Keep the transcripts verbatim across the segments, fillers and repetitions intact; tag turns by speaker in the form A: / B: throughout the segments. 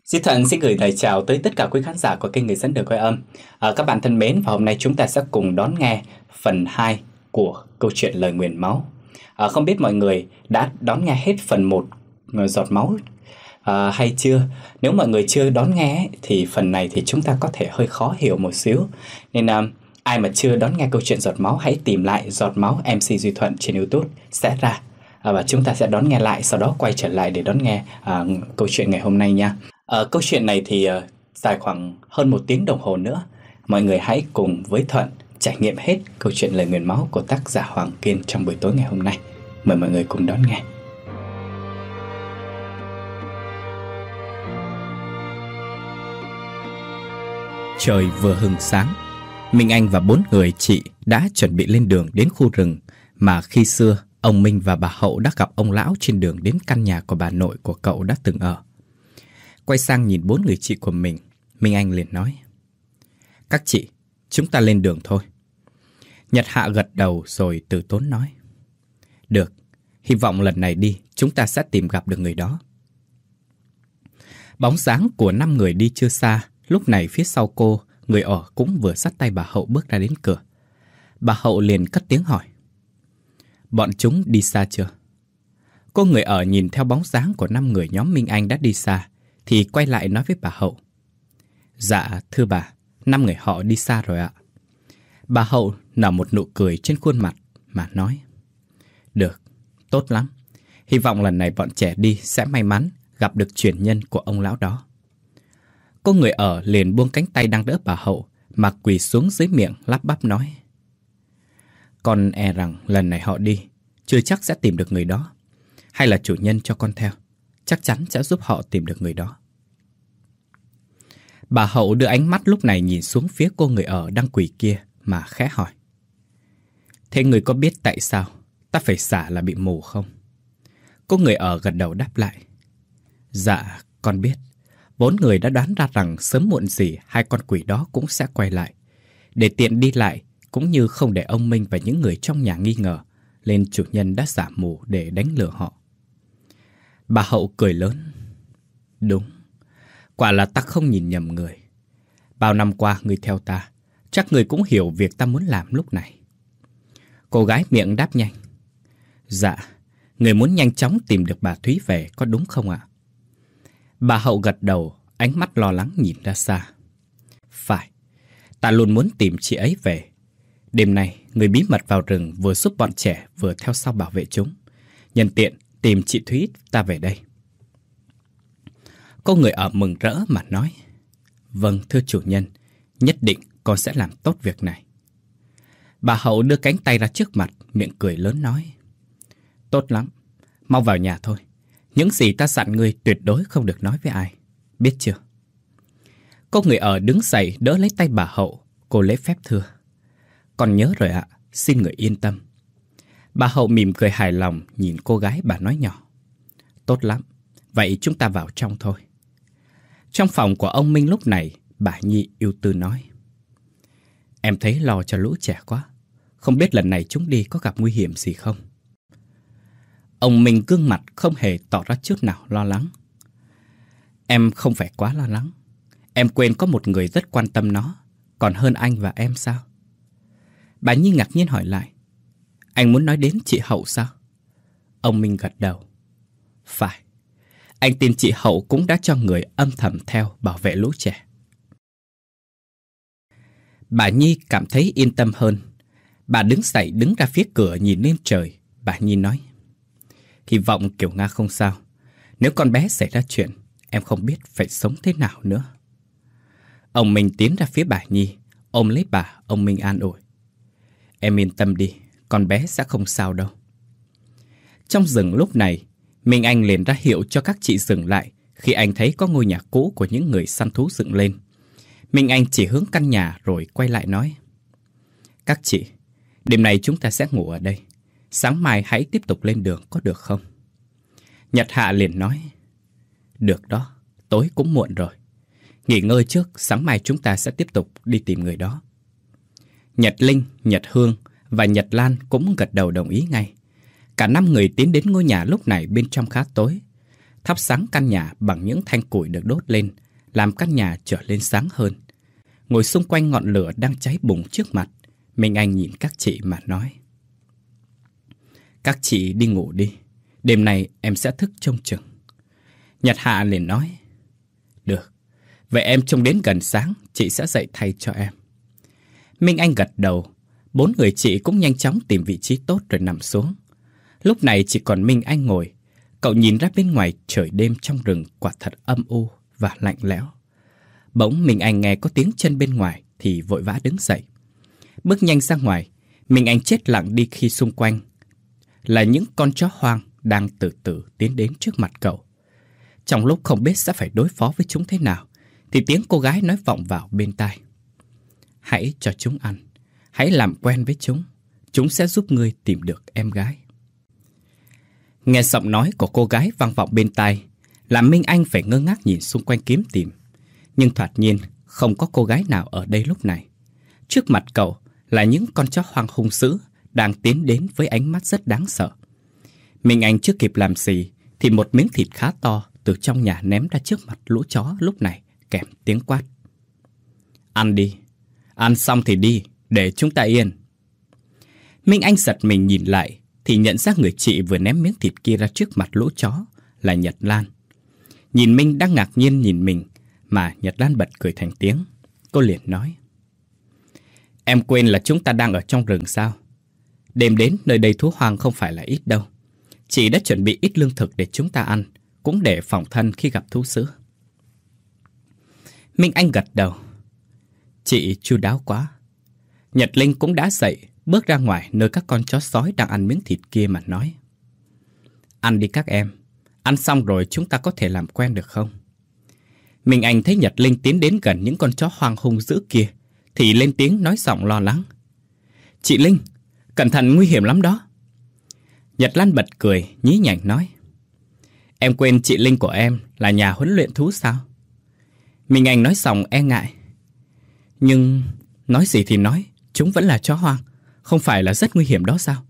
A: Duy Thuận xin gửi lời chào tới tất cả quý khán giả của kênh Người Dẫn Đường Quay Âm. À, các bạn thân mến, và hôm nay chúng ta sẽ cùng đón nghe phần hai của câu chuyện Lời Nguyền Máu. À, không biết mọi người đã đón nghe hết phần một Giọt Máu à, hay chưa? Nếu mọi người chưa đón nghe thì phần này thì chúng ta có thể hơi khó hiểu một xíu. Nên à, ai mà chưa đón nghe câu chuyện Giọt Máu, hãy tìm lại Giọt Máu em xê Duy Thuận trên YouTube sẽ ra. À, và chúng ta sẽ đón nghe lại, sau đó quay trở lại để đón nghe à, câu chuyện ngày hôm nay nha. À, câu chuyện này thì uh, dài khoảng hơn một tiếng đồng hồ nữa. Mọi người hãy cùng với Thuận trải nghiệm hết câu chuyện Lời Nguyền Máu của tác giả Hoàng Kiên trong buổi tối ngày hôm nay. Mời mọi người cùng đón nghe. Trời vừa hừng sáng, Minh Anh và bốn người chị đã chuẩn bị lên đường đến khu rừng mà khi xưa ông Minh và bà Hậu đã gặp ông lão trên đường đến căn nhà của bà nội của cậu đã từng ở. Quay sang nhìn bốn người chị của mình, Minh Anh liền nói: "Các chị, chúng ta lên đường thôi." Nhật Hạ gật đầu rồi từ tốn nói: "Được, hy vọng lần này đi chúng ta sẽ tìm gặp được người đó." Bóng dáng của năm người đi chưa xa, lúc này phía sau cô, người ở cũng vừa dắt tay bà Hậu bước ra đến cửa. Bà Hậu liền cất tiếng hỏi: "Bọn chúng đi xa chưa?" Cô người ở nhìn theo bóng dáng của năm người nhóm Minh Anh đã đi xa, thì quay lại nói với bà Hậu: "Dạ, thưa bà, năm người họ đi xa rồi ạ." Bà Hậu nở một nụ cười trên khuôn mặt mà nói: "Được, tốt lắm. Hy vọng lần này bọn trẻ đi sẽ may mắn gặp được truyền nhân của ông lão đó." Cô người ở liền buông cánh tay đang đỡ bà Hậu mà quỳ xuống dưới miệng lắp bắp nói: "Con e rằng lần này họ đi chưa chắc sẽ tìm được người đó. Hay là chủ nhân cho con theo, chắc chắn sẽ giúp họ tìm được người đó." Bà Hậu đưa ánh mắt lúc này nhìn xuống phía cô người ở đang quỳ kia mà khẽ hỏi: "Thế người có biết tại sao ta phải giả là bị mù không?" Cô người ở gật đầu đáp lại: "Dạ, con biết. Bốn người đã đoán ra rằng sớm muộn gì hai con quỷ đó cũng sẽ quay lại. Để tiện đi lại, cũng như không để ông Minh và những người trong nhà nghi ngờ, nên chủ nhân đã giả mù để đánh lừa họ." Bà Hậu cười lớn: "Đúng, quả là ta không nhìn nhầm người. Bao năm qua người theo ta, chắc người cũng hiểu việc ta muốn làm lúc này." Cô gái miệng đáp nhanh: "Dạ, người muốn nhanh chóng tìm được bà Thúy về có đúng không ạ?" Bà Hậu gật đầu, ánh mắt lo lắng nhìn ra xa: "Phải, ta luôn muốn tìm chị ấy về. Đêm nay, người bí mật vào rừng vừa giúp bọn trẻ vừa theo sau bảo vệ chúng. Nhân tiện tìm chị Thúy ta về đây." Cô người ở mừng rỡ mà nói: "Vâng, thưa chủ nhân, nhất định con sẽ làm tốt việc này." Bà Hậu đưa cánh tay ra trước mặt, miệng cười lớn nói: "Tốt lắm, mau vào nhà thôi. Những gì ta dặn ngươi tuyệt đối không được nói với ai, biết chưa?" Cô người ở đứng dậy đỡ lấy tay bà Hậu, cô lễ phép thưa: "Con nhớ rồi ạ, xin người yên tâm." Bà Hậu mỉm cười hài lòng nhìn cô gái, bà nói nhỏ: "Tốt lắm, vậy chúng ta vào trong thôi." Trong phòng của ông Minh lúc này, bà Nhi ưu tư nói: "Em thấy lo cho lũ trẻ quá. Không biết lần này chúng đi có gặp nguy hiểm gì không?" Ông Minh gương mặt không hề tỏ ra chút nào lo lắng: "Em không phải quá lo lắng. Em quên có một người rất quan tâm nó, còn hơn anh và em sao?" Bà Nhi ngạc nhiên hỏi lại: "Anh muốn nói đến chị Hậu sao?" Ông Minh gật đầu: "Phải, anh tin chị Hậu cũng đã cho người âm thầm theo bảo vệ lũ trẻ." Bà Nhi cảm thấy yên tâm hơn. Bà đứng dậy đứng ra phía cửa nhìn lên trời. Bà Nhi nói: "Hy vọng Kiều Nga không sao. Nếu con bé xảy ra chuyện, em không biết phải sống thế nào nữa." Ông Minh tiến ra phía bà Nhi, ôm lấy bà. Ông Minh an ủi: "Em yên tâm đi, con bé sẽ không sao đâu." Trong rừng lúc này, Minh Anh liền ra hiệu cho các chị dừng lại khi anh thấy có ngôi nhà cũ của những người săn thú dựng lên. Minh Anh chỉ hướng căn nhà rồi quay lại nói: "Các chị, đêm nay chúng ta sẽ ngủ ở đây. Sáng mai hãy tiếp tục lên đường có được không?" Nhật Hạ liền nói: "Được đó, tối cũng muộn rồi. Nghỉ ngơi trước, sáng mai chúng ta sẽ tiếp tục đi tìm người đó." Nhật Linh, Nhật Hương và Nhật Lan cũng gật đầu đồng ý ngay. Cả năm người tiến đến ngôi nhà lúc này bên trong khá tối. thắp sáng căn nhà bằng những thanh củi được đốt lên, làm căn nhà trở lên sáng hơn. Ngồi xung quanh ngọn lửa đang cháy bùng trước mặt, Minh Anh nhìn các chị mà nói: "Các chị đi ngủ đi, đêm nay em sẽ thức trông chừng." Nhật Hạ liền nói: "Được, vậy em trông đến gần sáng, chị sẽ dậy thay cho em." Minh Anh gật đầu. Bốn người chị cũng nhanh chóng tìm vị trí tốt rồi nằm xuống. Lúc này chỉ còn Minh Anh ngồi. Cậu nhìn ra bên ngoài trời đêm trong rừng quả thật âm u và lạnh lẽo. Bỗng Minh Anh nghe có tiếng chân bên ngoài thì vội vã đứng dậy. Bước nhanh ra ngoài, Minh Anh chết lặng đi khi xung quanh là những con chó hoang đang từ từ tiến đến trước mặt cậu. Trong lúc không biết sẽ phải đối phó với chúng thế nào, thì tiếng cô gái nói vọng vào bên tai: "Hãy cho chúng ăn, hãy làm quen với chúng, chúng sẽ giúp ngươi tìm được em gái." Nghe giọng nói của cô gái vang vọng bên tai, làm Minh Anh phải ngơ ngác nhìn xung quanh kiếm tìm. Nhưng thoạt nhiên không có cô gái nào ở đây lúc này. Trước mặt cậu là những con chó hoang hung dữ đang tiến đến với ánh mắt rất đáng sợ. Minh Anh chưa kịp làm gì thì một miếng thịt khá to từ trong nhà ném ra trước mặt lũ chó lúc này, kèm tiếng quát: "Ăn đi, ăn xong thì đi, để chúng ta yên." Minh Anh giật mình nhìn lại thì nhận ra người chị vừa ném miếng thịt kia ra trước mặt lũ chó là Nhật Lan. Nhìn Minh đang ngạc nhiên nhìn mình mà Nhật Lan bật cười thành tiếng. Cô liền nói: "Em quên là chúng ta đang ở trong rừng sao? Đêm đến nơi đây thú hoang không phải là ít đâu. Chị đã chuẩn bị ít lương thực để chúng ta ăn, cũng để phòng thân khi gặp thú dữ." Minh Anh gật đầu: "Chị chu đáo quá." Nhật Linh cũng đã dậy, bước ra ngoài nơi các con chó sói đang ăn miếng thịt kia mà nói: "Ăn đi các em, ăn xong rồi chúng ta có thể làm quen được không?" Minh Anh thấy Nhật Linh tiến đến gần những con chó hoang hung dữ kia thì lên tiếng nói giọng lo lắng: "Chị Linh, cẩn thận, nguy hiểm lắm đó." Nhật Lan bật cười, nhí nhảnh nói: "Em quên chị Linh của em là nhà huấn luyện thú sao?" Minh Anh nói giọng e ngại: "Nhưng nói gì thì nói, chúng vẫn là chó hoang, không phải là rất nguy hiểm đó sao?"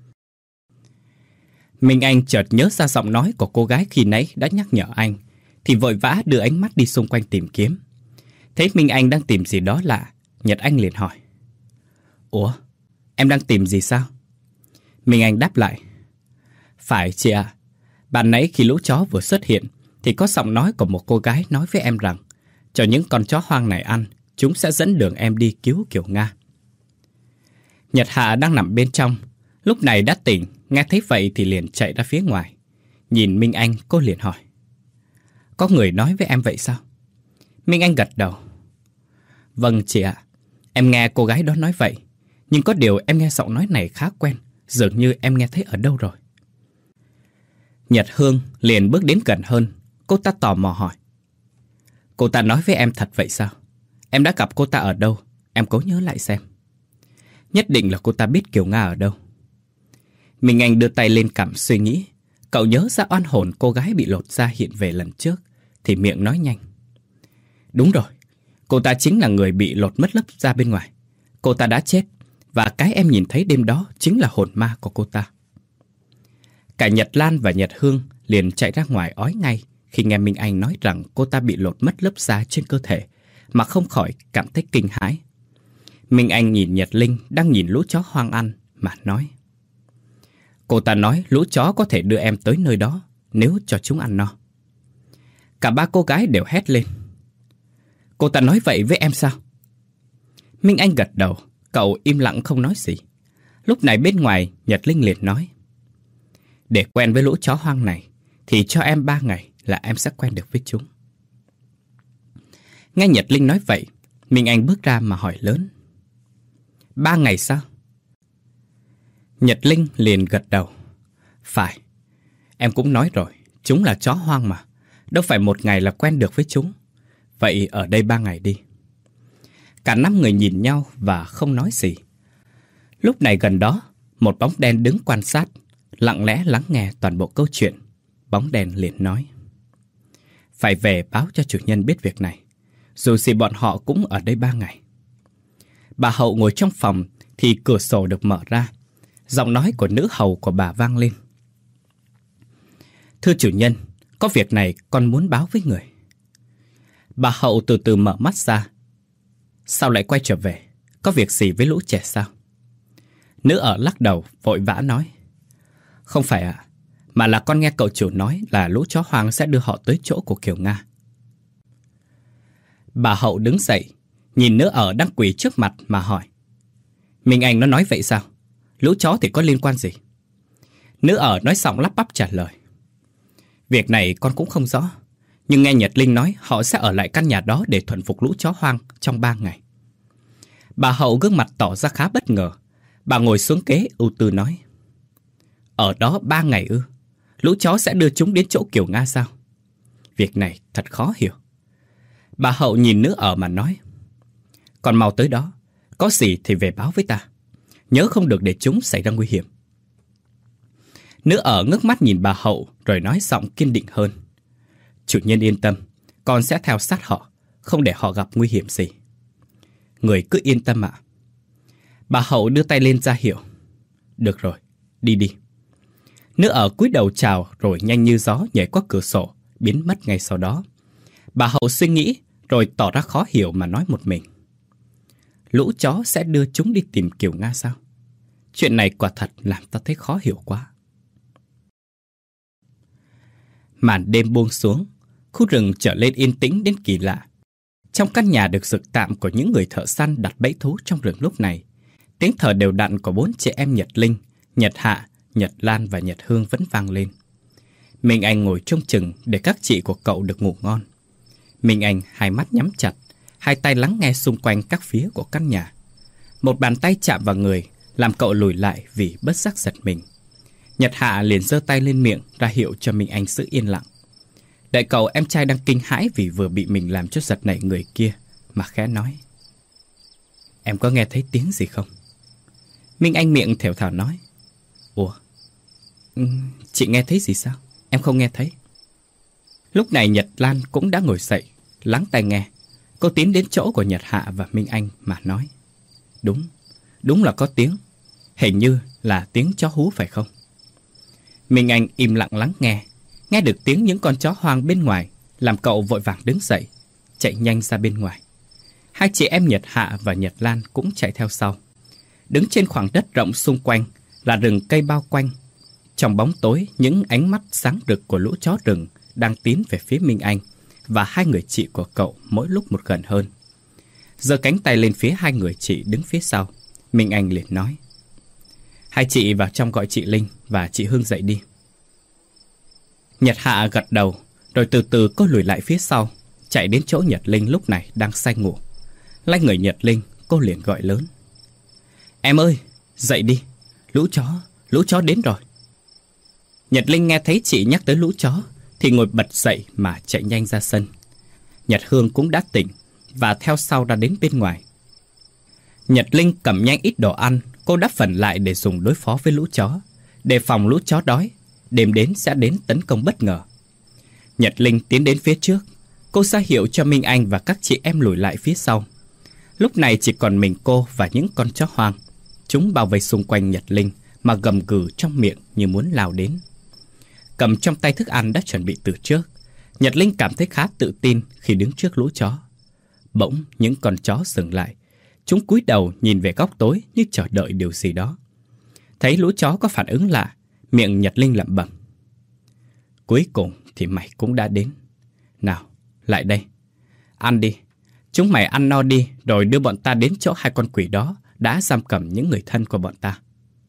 A: Minh Anh chợt nhớ ra giọng nói của cô gái khi nãy đã nhắc nhở anh, thì vội vã đưa ánh mắt đi xung quanh tìm kiếm. Thấy Minh Anh đang tìm gì đó lạ, Nhật Anh liền hỏi: "Ủa, em đang tìm gì sao?" Minh Anh đáp lại: "Phải chị ạ, ban nãy khi lũ chó vừa xuất hiện thì có giọng nói của một cô gái nói với em rằng cho những con chó hoang này ăn, chúng sẽ dẫn đường em đi cứu Kiều Nga." Nhật Hạ đang nằm bên trong, lúc này đã tỉnh, nghe thấy vậy thì liền chạy ra phía ngoài. Nhìn Minh Anh, cô liền hỏi: "Có người nói với em vậy sao?" Minh Anh gật đầu: "Vâng chị ạ, em nghe cô gái đó nói vậy. Nhưng có điều em nghe giọng nói này khá quen, dường như em nghe thấy ở đâu rồi." Nhật Hương liền bước đến gần hơn. Cô ta tò mò hỏi: "Cô ta nói với em thật vậy sao? Em đã gặp cô ta ở đâu? Em cố nhớ lại xem." Nhất định là cô ta biết Kiều Nga ở đâu. Minh Anh đưa tay lên cằm suy nghĩ. Cậu nhớ ra oan hồn cô gái bị lột da hiện về lần trước, thì miệng nói nhanh: "Đúng rồi, cô ta chính là người bị lột mất lớp da bên ngoài. Cô ta đã chết, và cái em nhìn thấy đêm đó chính là hồn ma của cô ta." Cả Nhật Lan và Nhật Hương liền chạy ra ngoài ói ngay khi nghe Minh Anh nói rằng cô ta bị lột mất lớp da trên cơ thể, mà không khỏi cảm thấy kinh hãi. Minh Anh nhìn Nhật Linh đang nhìn lũ chó hoang ăn mà nói: "Cô ta nói lũ chó có thể đưa em tới nơi đó nếu cho chúng ăn no." Cả ba cô gái đều hét lên: "Cô ta nói vậy với em sao?" Minh Anh gật đầu, cậu im lặng không nói gì. Lúc này bên ngoài, Nhật Linh liền nói: "Để quen với lũ chó hoang này thì cho em ba ngày là em sẽ quen được với chúng." Nghe Nhật Linh nói vậy, Minh Anh bước ra mà hỏi lớn: "Ba ngày sao?" Nhật Linh liền gật đầu: "Phải, em cũng nói rồi, chúng là chó hoang mà, đâu phải một ngày là quen được với chúng. Vậy ở đây ba ngày đi." Cả năm người nhìn nhau và không nói gì. Lúc này gần đó, một bóng đen đứng quan sát, lặng lẽ lắng nghe toàn bộ câu chuyện. Bóng đen liền nói: "Phải về báo cho chủ nhân biết việc này, dù gì bọn họ cũng ở đây ba ngày." Bà hậu ngồi trong phòng thì cửa sổ được mở ra. Giọng nói của nữ hầu của bà vang lên: "Thưa chủ nhân, Có việc này con muốn báo với người. Bà Hậu từ từ mở mắt ra. Sao lại quay trở về? Có việc gì với lũ trẻ sao? Nữ ở lắc đầu vội vã nói. Không phải ạ, mà là con nghe cậu chủ nói là lũ chó hoang sẽ đưa họ tới chỗ của Kiều Nga. Bà Hậu đứng dậy, nhìn Nữ ở đang quỳ trước mặt mà hỏi. Minh Anh nó nói vậy sao? Lũ chó thì có liên quan gì? Nữ ở nói giọng lắp bắp trả lời. Việc này con cũng không rõ, nhưng nghe Nhật Linh nói họ sẽ ở lại căn nhà đó để thuần phục lũ chó hoang trong ba ngày. Bà Hậu gương mặt tỏ ra khá bất ngờ. Bà ngồi xuống kế ưu tư nói. Ở đó ba ngày ư? Lũ chó sẽ đưa chúng đến chỗ Kiều Nga sao? Việc này thật khó hiểu. Bà Hậu nhìn Nữ ở mà nói. Còn mau tới đó, có gì thì về báo với ta. Nhớ không được để chúng xảy ra nguy hiểm. Nữ ở ngước mắt nhìn bà Hậu rồi nói giọng kiên định hơn. Chủ nhân yên tâm, con sẽ theo sát họ, không để họ gặp nguy hiểm gì. Người cứ yên tâm ạ. Bà Hậu đưa tay lên ra hiệu. Được rồi, đi đi. Nữ ở cúi đầu chào rồi nhanh như gió nhảy qua cửa sổ, biến mất ngay sau đó. Bà Hậu suy nghĩ rồi tỏ ra khó hiểu mà nói một mình. Lũ chó sẽ đưa chúng đi tìm Kiều Nga sao? Chuyện này quả thật làm ta thấy khó hiểu quá. Màn đêm buông xuống, khu rừng trở lên yên tĩnh đến kỳ lạ. Trong căn nhà được dựng tạm của những người thợ săn đặt bẫy thú trong rừng lúc này, tiếng thở đều đặn của bốn chị em Nhật Linh, Nhật Hạ, Nhật Lan và Nhật Hương vẫn vang lên. Minh Anh ngồi trông chừng để các chị của cậu được ngủ ngon. Minh Anh hai mắt nhắm chặt, hai tay lắng nghe xung quanh các phía của căn nhà. Một bàn tay chạm vào người, làm cậu lùi lại vì bất giác giật mình. Nhật Hạ liền giơ tay lên miệng ra hiệu cho Minh Anh giữ yên lặng. Đợi cậu em trai đang kinh hãi vì vừa bị mình làm cho giật nảy người kia mà khẽ nói. Em có nghe thấy tiếng gì không? Minh Anh miệng thều thào nói. Ủa? Chị nghe thấy gì sao? Em không nghe thấy. Lúc này Nhật Lan cũng đã ngồi dậy, lắng tai nghe. Cô tiến đến chỗ của Nhật Hạ và Minh Anh mà nói. Đúng, đúng là có tiếng. Hình như là tiếng chó hú phải không? Minh Anh im lặng lắng nghe. Nghe được tiếng những con chó hoang bên ngoài, làm cậu vội vàng đứng dậy, chạy nhanh ra bên ngoài. Hai chị em Nhật Hạ và Nhật Lan cũng chạy theo sau. Đứng trên khoảng đất rộng xung quanh là rừng cây bao quanh. Trong bóng tối, những ánh mắt sáng rực của lũ chó rừng đang tiến về phía Minh Anh và hai người chị của cậu mỗi lúc một gần hơn. Giơ cánh tay lên phía hai người chị đứng phía sau, Minh Anh liền nói. Hai chị vào trong gọi chị Linh và chị Hương dậy đi. Nhật Hạ gật đầu, rồi từ từ cô lùi lại phía sau, chạy đến chỗ Nhật Linh lúc này đang say ngủ. Lay người Nhật Linh, cô liền gọi lớn. Em ơi, dậy đi, lũ chó, lũ chó đến rồi. Nhật Linh nghe thấy chị nhắc tới lũ chó thì ngồi bật dậy mà chạy nhanh ra sân. Nhật Hương cũng đã tỉnh và theo sau ra đến bên ngoài. Nhật Linh cầm nhanh ít đồ ăn cô đắp phần lại để dùng đối phó với lũ chó, đề phòng lũ chó đói, đêm đến sẽ đến tấn công bất ngờ. Nhật Linh tiến đến phía trước, cô ra hiệu cho Minh Anh và các chị em lùi lại phía sau. Lúc này chỉ còn mình cô và những con chó hoang. Chúng bao vây xung quanh Nhật Linh mà gầm gừ trong miệng như muốn lao đến. Cầm trong tay thức ăn đã chuẩn bị từ trước, Nhật Linh cảm thấy khá tự tin khi đứng trước lũ chó. Bỗng những con chó dừng lại. Chúng cúi đầu nhìn về góc tối như chờ đợi điều gì đó. Thấy lũ chó có phản ứng lạ, miệng Nhật Linh lẩm bẩm. Cuối cùng thì mày cũng đã đến. Nào, lại đây. Ăn đi. Chúng mày ăn no đi rồi đưa bọn ta đến chỗ hai con quỷ đó đã giam cầm những người thân của bọn ta.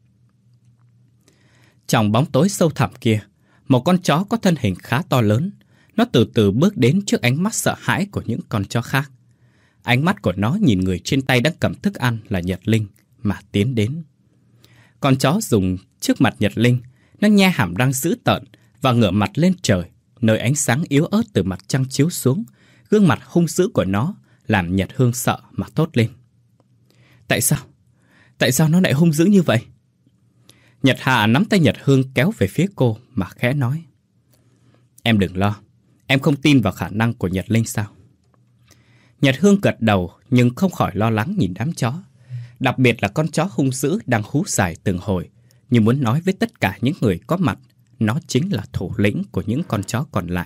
A: Trong bóng tối sâu thẳm kia, một con chó có thân hình khá to lớn. Nó từ từ bước đến trước ánh mắt sợ hãi của những con chó khác. Ánh mắt của nó nhìn người trên tay đang cầm thức ăn là Nhật Linh mà tiến đến. Con chó dùng trước mặt Nhật Linh, nó nhe hàm răng dữ tợn và ngửa mặt lên trời, nơi ánh sáng yếu ớt từ mặt trăng chiếu xuống. Gương mặt hung dữ của nó làm Nhật Hương sợ mà thốt lên. Tại sao? Tại sao nó lại hung dữ như vậy? Nhật Hạ nắm tay Nhật Hương kéo về phía cô mà khẽ nói. Em đừng lo, em không tin vào khả năng của Nhật Linh sao? Nhật Hương gật đầu nhưng không khỏi lo lắng nhìn đám chó. Đặc biệt là con chó hung dữ đang hú dài từng hồi, như muốn nói với tất cả những người có mặt, nó chính là thủ lĩnh của những con chó còn lại.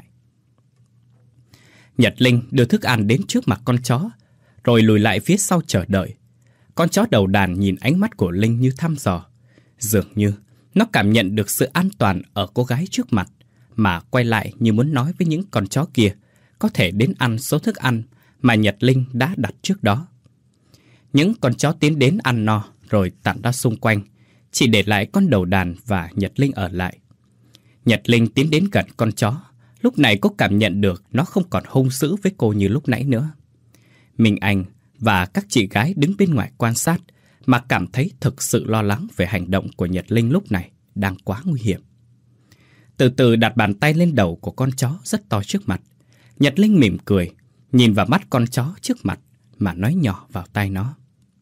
A: Nhật Linh đưa thức ăn đến trước mặt con chó, rồi lùi lại phía sau chờ đợi. Con chó đầu đàn nhìn ánh mắt của Linh như thăm dò. Dường như nó cảm nhận được sự an toàn ở cô gái trước mặt, mà quay lại như muốn nói với những con chó kia có thể đến ăn số thức ăn mà Nhật Linh đã đặt trước đó. Những con chó tiến đến ăn no rồi tản ra xung quanh, chỉ để lại con đầu đàn và Nhật Linh ở lại. Nhật Linh tiến đến gần con chó. Lúc này cô cảm nhận được nó không còn hung dữ với cô như lúc nãy nữa. Minh Anh và các chị gái đứng bên ngoài quan sát mà cảm thấy thực sự lo lắng về hành động của Nhật Linh lúc này đang quá nguy hiểm. Từ từ đặt bàn tay lên đầu của con chó rất to trước mặt. Nhật Linh mỉm cười, nhìn vào mắt con chó trước mặt mà nói nhỏ vào tai nó.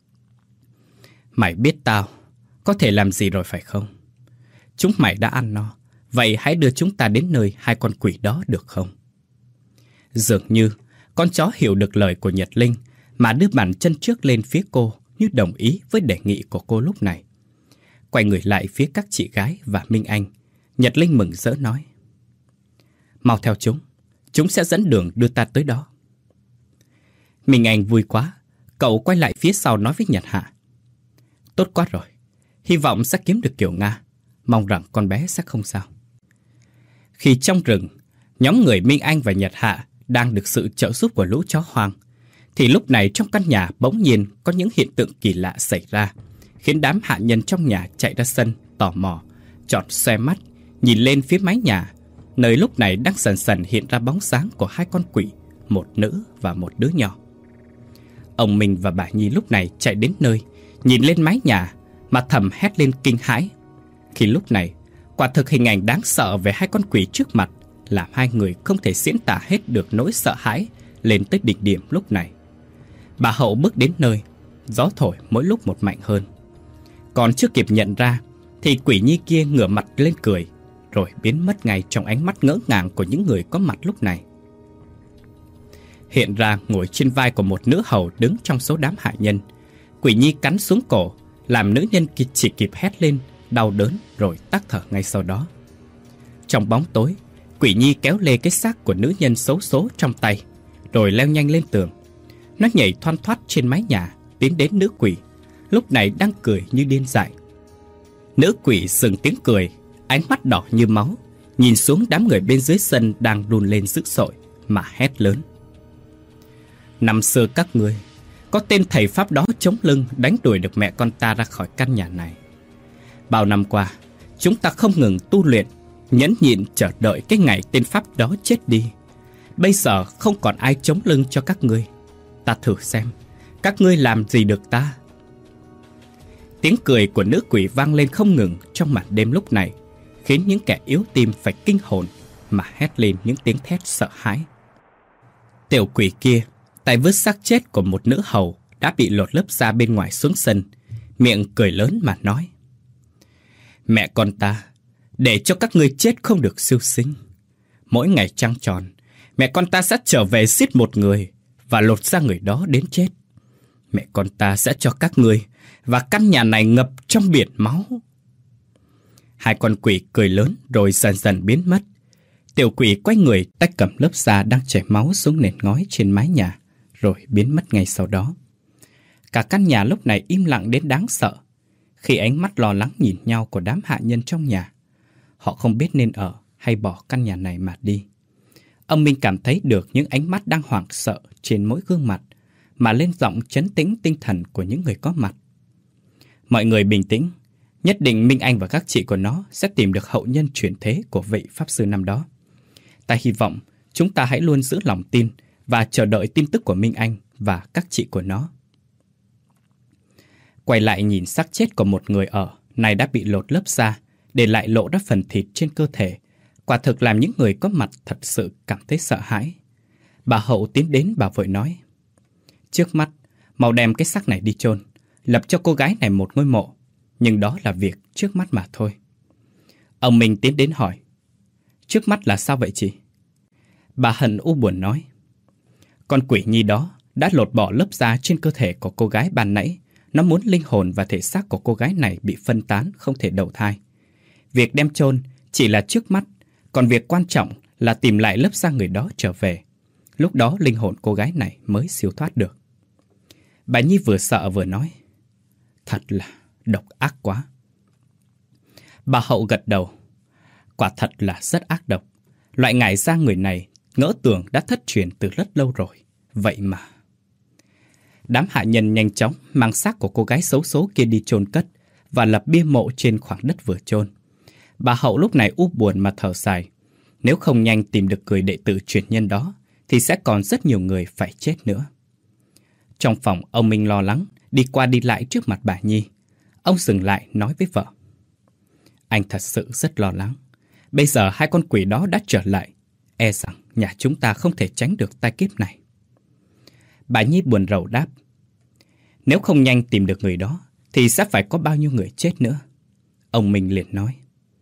A: Mày biết tao có thể làm gì rồi phải không? Chúng mày đã ăn no, vậy hãy đưa chúng ta đến nơi hai con quỷ đó được không? Dường như con chó hiểu được lời của Nhật Linh mà đưa bàn chân trước lên phía cô như đồng ý với đề nghị của cô lúc này. Quay người lại phía các chị gái và Minh Anh, Nhật Linh mừng rỡ nói: Mau theo chúng, chúng sẽ dẫn đường đưa ta tới đó. Minh Anh vui quá, cậu quay lại phía sau nói với Nhật Hạ: Tốt quá rồi, hy vọng sẽ kiếm được Kiều Nga, mong rằng con bé sẽ không sao. Khi trong rừng, nhóm người Minh Anh và Nhật Hạ đang được sự trợ giúp của lũ chó hoang, thì lúc này trong căn nhà bỗng nhiên có những hiện tượng kỳ lạ xảy ra, khiến đám hạ nhân trong nhà chạy ra sân tò mò, tròn xoe mắt nhìn lên phía mái nhà, nơi lúc này đang dần dần hiện ra bóng sáng của hai con quỷ, một nữ và một đứa nhỏ. Ông Minh và bà Nhi lúc này chạy đến nơi, nhìn lên mái nhà mà thầm hét lên kinh hãi. Khi lúc này, quả thực hình ảnh đáng sợ về hai con quỷ trước mặt làm hai người không thể diễn tả hết được nỗi sợ hãi lên tới đỉnh điểm lúc này. Bà Hậu bước đến nơi, gió thổi mỗi lúc một mạnh hơn. Còn chưa kịp nhận ra thì quỷ nhi kia ngửa mặt lên cười, rồi biến mất ngay trong ánh mắt ngỡ ngàng của những người có mặt lúc này. Hiện ra ngồi trên vai của một nữ hầu đứng trong số đám hạ nhân. Quỷ nhi cắn xuống cổ, làm nữ nhân kia chỉ kịp hét lên đau đớn rồi tắc thở ngay sau đó. Trong bóng tối, quỷ nhi kéo lê cái xác của nữ nhân xấu số trong tay, rồi leo nhanh lên tường. Nó nhảy thoăn thoắt trên mái nhà, tiến đến nữ quỷ, lúc này đang cười như điên dại. Nữ quỷ dừng tiếng cười, ánh mắt đỏ như máu, nhìn xuống đám người bên dưới sân đang run lên dữ dội mà hét lớn: Năm xưa các ngươi, có tên thầy pháp đó chống lưng đánh đuổi được mẹ con ta ra khỏi căn nhà này. Bao năm qua, chúng ta không ngừng tu luyện, nhẫn nhịn chờ đợi cái ngày tên pháp đó chết đi. Bây giờ không còn ai chống lưng cho các ngươi. Ta thử xem, các ngươi làm gì được ta? Tiếng cười của nữ quỷ vang lên không ngừng trong màn đêm lúc này, khiến những kẻ yếu tim phải kinh hồn mà hét lên những tiếng thét sợ hãi. Tiểu quỷ kia, tay vứt xác chết của một nữ hầu đã bị lột lớp da bên ngoài xuống sân, miệng cười lớn mà nói: Mẹ con ta, để cho các ngươi chết không được siêu sinh. Mỗi ngày trăng tròn, mẹ con ta sẽ trở về giết một người và lột da người đó đến chết. Mẹ con ta sẽ cho các ngươi và căn nhà này ngập trong biển máu. Hai con quỷ cười lớn rồi dần dần biến mất. Tiểu quỷ quay người tách cầm lớp da đang chảy máu xuống nền ngói trên mái nhà, rồi biến mất ngay sau đó. Cả căn nhà lúc này im lặng đến đáng sợ, khi ánh mắt lo lắng nhìn nhau của đám hạ nhân trong nhà. Họ không biết nên ở hay bỏ căn nhà này mà đi. Ông Minh cảm thấy được những ánh mắt đang hoảng sợ trên mỗi gương mặt, mà lên giọng trấn tĩnh tinh thần của những người có mặt. Mọi người bình tĩnh, nhất định Minh Anh và các chị của nó sẽ tìm được hậu nhân chuyển thế của vị pháp sư năm đó. Ta hy vọng chúng ta hãy luôn giữ lòng tin và chờ đợi tin tức của Minh Anh và các chị của nó. Quay lại nhìn xác chết của một người ở này đã bị lột lớp da, để lại lộ ra phần thịt trên cơ thể, quả thực làm những người có mặt thật sự cảm thấy sợ hãi. Bà Hậu tiến đến bảo vội nói: Trước mắt, mau đem cái xác này đi chôn, lập cho cô gái này một ngôi mộ, nhưng đó là việc trước mắt mà thôi. Ông Minh tiến đến hỏi: Trước mắt là sao vậy chị? Bà Hận u buồn nói: Con quỷ nhi đó đã lột bỏ lớp da trên cơ thể của cô gái ban nãy. Nó muốn linh hồn và thể xác của cô gái này bị phân tán, không thể đầu thai. Việc đem chôn Chỉ là trước mắt, còn việc quan trọng là tìm lại lớp da người đó trở về. Lúc đó linh hồn cô gái này mới siêu thoát được. Bà Nhi vừa sợ vừa nói, thật là độc ác quá. Bà Hậu gật đầu. Quả thật là rất ác độc. Loại ngải da người này ngỡ tưởng đã thất truyền từ rất lâu rồi. Vậy mà... Đám hạ nhân nhanh chóng mang xác của cô gái xấu số kia đi chôn cất và lập bia mộ trên khoảng đất vừa chôn. Bà Hậu lúc này u buồn mà thở dài. Nếu không nhanh tìm được người đệ tử truyền nhân đó thì sẽ còn rất nhiều người phải chết nữa. Trong phòng, ông Minh lo lắng đi qua đi lại trước mặt bà Nhi. Ông dừng lại nói với vợ, anh thật sự rất lo lắng. Bây giờ hai con quỷ đó đã trở lại, e rằng nhà chúng ta không thể tránh được tai kiếp này. Bà Nhi buồn rầu đáp, nếu không nhanh tìm được người đó thì sẽ phải có bao nhiêu người chết nữa. Ông Minh liền nói,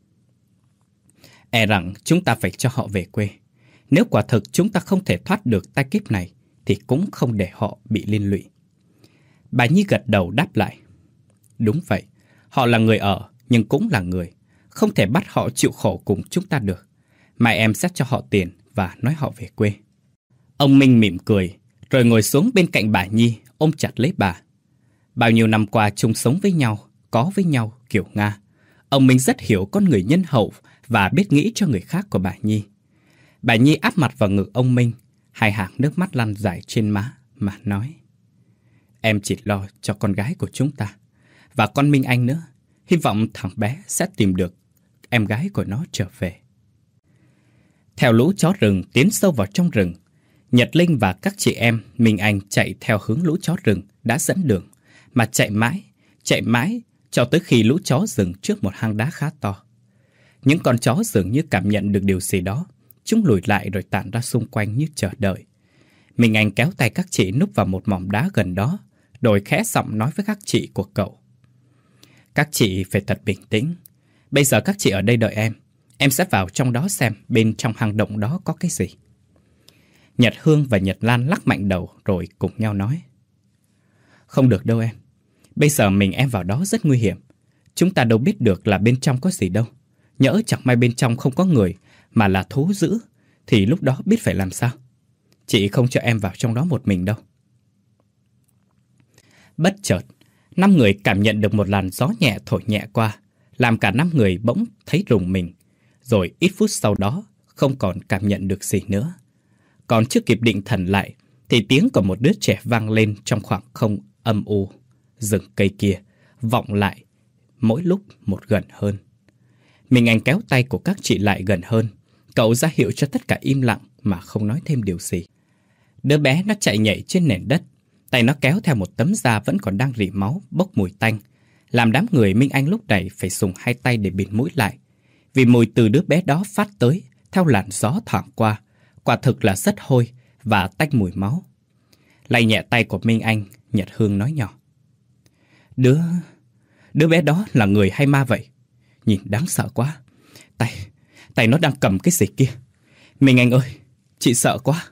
A: e rằng chúng ta phải cho họ về quê. Nếu quả thực chúng ta không thể thoát được tai kiếp này thì cũng không để họ bị liên lụy. Bà Nhi gật đầu đáp lại, đúng vậy, họ là người ở nhưng cũng là người. Không thể bắt họ chịu khổ cùng chúng ta được. Mai em sẽ cho họ tiền và nói họ về quê. Ông Minh mỉm cười, rồi ngồi xuống bên cạnh bà Nhi, ôm chặt lấy bà. Bao nhiêu năm qua chung sống với nhau, có với nhau kiểu Nga. Ông Minh rất hiểu con người nhân hậu và biết nghĩ cho người khác của bà Nhi. Bà Nhi áp mặt vào ngực ông Minh, hai hàng nước mắt lăn dài trên má mà nói, em chỉ lo cho con gái của chúng ta và con Minh Anh nữa. Hy vọng thằng bé sẽ tìm được em gái của nó trở về. Theo lũ chó rừng tiến sâu vào trong rừng, Nhật Linh và các chị em Minh Anh chạy theo hướng lũ chó rừng đã dẫn đường, mà chạy mãi, chạy mãi cho tới khi lũ chó dừng trước một hang đá khá to. Những con chó dường như cảm nhận được điều gì đó, chúng lùi lại rồi tản ra xung quanh như chờ đợi. Minh Anh kéo tay các chị núp vào một mỏm đá gần đó, rồi khẽ giọng nói với các chị của cậu, các chị phải thật bình tĩnh. Bây giờ các chị ở đây đợi em. Em sẽ vào trong đó xem bên trong hang động đó có cái gì. Nhật Hương và Nhật Lan lắc mạnh đầu rồi cùng nhau nói, không được đâu em. Bây giờ mình em vào đó rất nguy hiểm. Chúng ta đâu biết được là bên trong có gì đâu. Nhỡ chẳng may bên trong không có người mà là thú dữ thì lúc đó biết phải làm sao. Chị không cho em vào trong đó một mình đâu. Bất chợt, năm người cảm nhận được một làn gió nhẹ thổi nhẹ qua, làm cả năm người bỗng thấy rùng mình. Rồi ít phút sau đó không còn cảm nhận được gì nữa. Còn chưa kịp định thần lại thì tiếng của một đứa trẻ vang lên trong khoảng không âm u rừng cây kia, vọng lại mỗi lúc một gần hơn. Minh Anh kéo tay của các chị lại gần hơn. Cậu ra hiệu cho tất cả im lặng mà không nói thêm điều gì. Đứa bé nó chạy nhảy trên nền đất, tay nó kéo theo một tấm da vẫn còn đang rỉ máu, bốc mùi tanh, làm đám người Minh Anh lúc này phải dùng hai tay để bịt mũi lại. Vì mùi từ đứa bé đó phát tới theo làn gió thoảng qua, quả thực là rất hôi và tanh mùi máu. Lay nhẹ tay của Minh Anh, Nhật Hương nói nhỏ, Đứa... đứa bé đó là người hay ma vậy? Nhìn đáng sợ quá. Tay... tay nó đang cầm cái gì kia. Minh Anh ơi, chị sợ quá.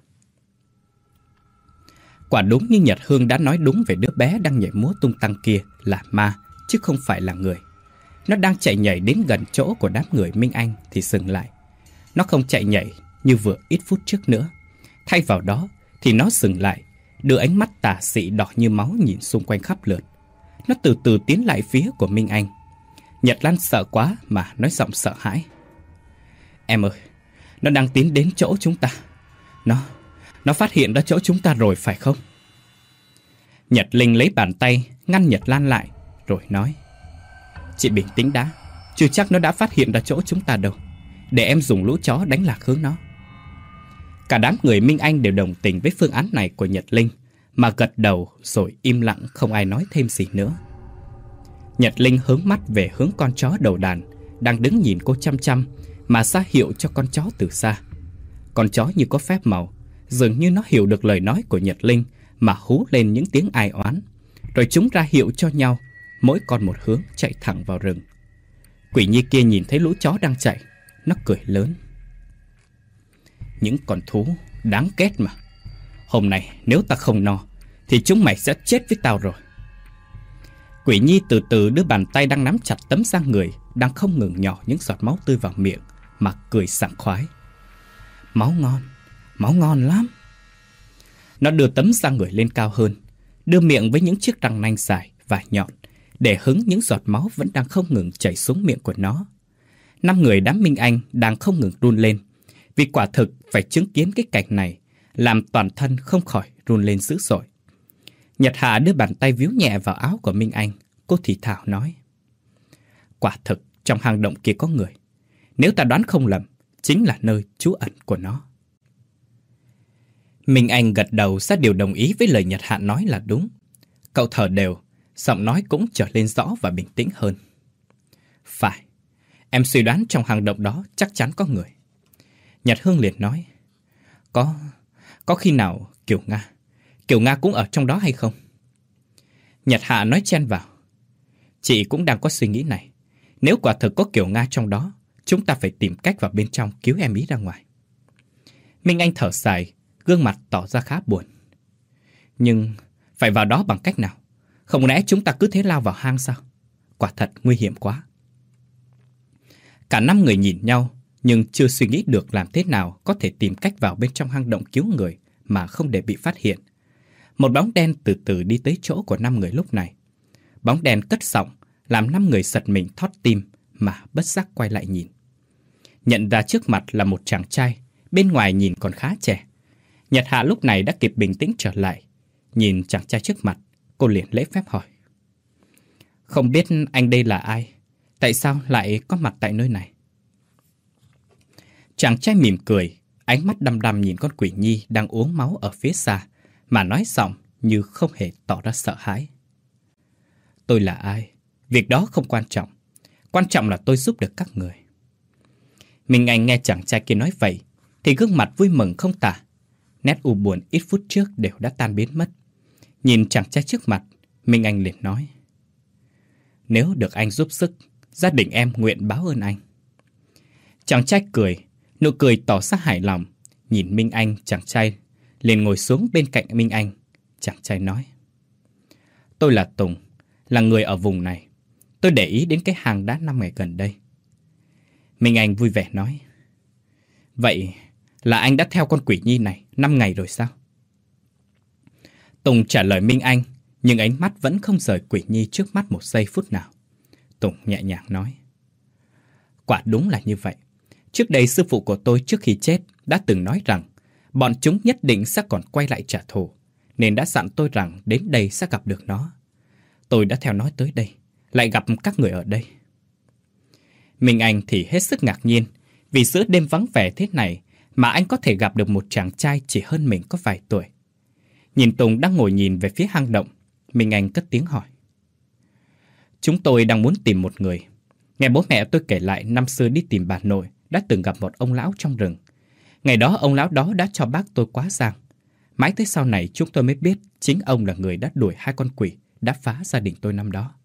A: Quả đúng như Nhật Hương đã nói đúng về đứa bé đang nhảy múa tung tăng kia là ma, chứ không phải là người. Nó đang chạy nhảy đến gần chỗ của đám người Minh Anh thì dừng lại. Nó không chạy nhảy như vừa ít phút trước nữa. Thay vào đó thì nó dừng lại, đưa ánh mắt tà dị đỏ như máu nhìn xung quanh khắp lượt. Nó từ từ tiến lại phía của Minh Anh. Nhật Lan sợ quá mà nói giọng sợ hãi, em ơi, nó đang tiến đến chỗ chúng ta. Nó, nó phát hiện ra chỗ chúng ta rồi phải không? Nhật Linh lấy bàn tay ngăn Nhật Lan lại rồi nói, chị bình tĩnh đã, chưa chắc nó đã phát hiện ra chỗ chúng ta đâu. Để em dùng lũ chó đánh lạc hướng nó. Cả đám người Minh Anh đều đồng tình với phương án này của Nhật Linh, mà gật đầu rồi im lặng không ai nói thêm gì nữa. Nhật Linh hướng mắt về hướng con chó đầu đàn đang đứng nhìn cô chăm chăm mà ra hiệu cho con chó từ xa. Con chó như có phép màu, dường như nó hiểu được lời nói của Nhật Linh mà hú lên những tiếng ai oán, rồi chúng ra hiệu cho nhau, mỗi con một hướng chạy thẳng vào rừng. Quỷ nhi kia nhìn thấy lũ chó đang chạy, nó cười lớn, những con thú đáng ghét mà. Hôm nay nếu ta không no thì chúng mày sẽ chết với tao rồi. Quỷ nhi từ từ đưa bàn tay đang nắm chặt tấm da người đang không ngừng nhỏ những giọt máu tươi vào miệng mà cười sảng khoái. Máu ngon, máu ngon lắm. Nó đưa tấm da người lên cao hơn, đưa miệng với những chiếc răng nanh dài và nhọn để hứng những giọt máu vẫn đang không ngừng chảy xuống miệng của nó. Năm người đám Minh Anh đang không ngừng run lên, vì quả thực phải chứng kiến cái cảnh này làm toàn thân không khỏi run lên dữ dội. Nhật Hạ đưa bàn tay víu nhẹ vào áo của Minh Anh. Cô thì thào nói: Quả thực trong hang động kia có người. Nếu ta đoán không lầm, chính là nơi trú ẩn của nó. Minh Anh gật đầu ra điều đồng ý với lời Nhật Hạ nói là đúng. Cậu thở đều, giọng nói cũng trở lên rõ và bình tĩnh hơn. Phải, em suy đoán trong hang động đó chắc chắn có người. Nhật Hương liền nói: Có, có khi nào Kiều Nga, Kiều Nga cũng ở trong đó hay không? Nhật Hạ nói chen vào: Chị cũng đang có suy nghĩ này. Nếu quả thực có Kiều Nga trong đó, chúng ta phải tìm cách vào bên trong cứu em ý ra ngoài. Minh Anh thở dài, gương mặt tỏ ra khá buồn. Nhưng phải vào đó bằng cách nào? Không lẽ chúng ta cứ thế lao vào hang sao? Quả thật nguy hiểm quá. Cả năm người nhìn nhau, nhưng chưa suy nghĩ được làm thế nào có thể tìm cách vào bên trong hang động cứu người mà không để bị phát hiện. Một bóng đen từ từ đi tới chỗ của năm người lúc này. Bóng đen cất giọng, làm năm người giật mình thót tim mà bất giác quay lại nhìn. Nhận ra trước mặt là một chàng trai, bên ngoài nhìn còn khá trẻ. Nhật Hạ lúc này đã kịp bình tĩnh trở lại. Nhìn chàng trai trước mặt, cô liền lễ phép hỏi: Không biết anh đây là ai? Tại sao lại có mặt tại nơi này? Chàng trai mỉm cười, ánh mắt đăm đăm nhìn con quỷ nhi đang uống máu ở phía xa, mà nói giọng như không hề tỏ ra sợ hãi. Tôi là ai? Việc đó không quan trọng. Quan trọng là tôi giúp được các người. Minh Anh nghe chàng trai kia nói vậy thì gương mặt vui mừng không tả. Nét u buồn ít phút trước đều đã tan biến mất. Nhìn chàng trai trước mặt, Minh Anh liền nói: Nếu được anh giúp sức, gia đình em nguyện báo ơn anh. Chàng trai cười, nụ cười tỏ ra hài lòng. Nhìn Minh Anh, chàng trai liền ngồi xuống bên cạnh Minh Anh. Chàng trai nói: Tôi là Tùng, là người ở vùng này. Tôi để ý đến cái hang đá năm ngày gần đây. Minh Anh vui vẻ nói: Vậy là anh đã theo con quỷ nhi này năm ngày rồi sao? Tùng trả lời Minh Anh, nhưng ánh mắt vẫn không rời quỷ nhi trước mắt một giây phút nào. Tùng nhẹ nhàng nói: Quả đúng là như vậy. Trước đây sư phụ của tôi trước khi chết đã từng nói rằng bọn chúng nhất định sẽ còn quay lại trả thù, nên đã dặn tôi rằng đến đây sẽ gặp được nó. Tôi đã theo nó tới đây, lại gặp các người ở đây. Minh Anh thì hết sức ngạc nhiên, vì giữa đêm vắng vẻ thế này mà anh có thể gặp được một chàng trai chỉ hơn mình có vài tuổi. Nhìn Tùng đang ngồi nhìn về phía hang động, Minh Anh cất tiếng hỏi: Chúng tôi đang muốn tìm một người. Nghe bố mẹ tôi kể lại năm xưa đi tìm bà nội đã từng gặp một ông lão trong rừng. Ngày đó ông lão đó đã cho bác tôi quá giang. Mãi tới sau này chúng tôi mới biết chính ông là người đã đuổi hai con quỷ đã phá gia đình tôi năm đó.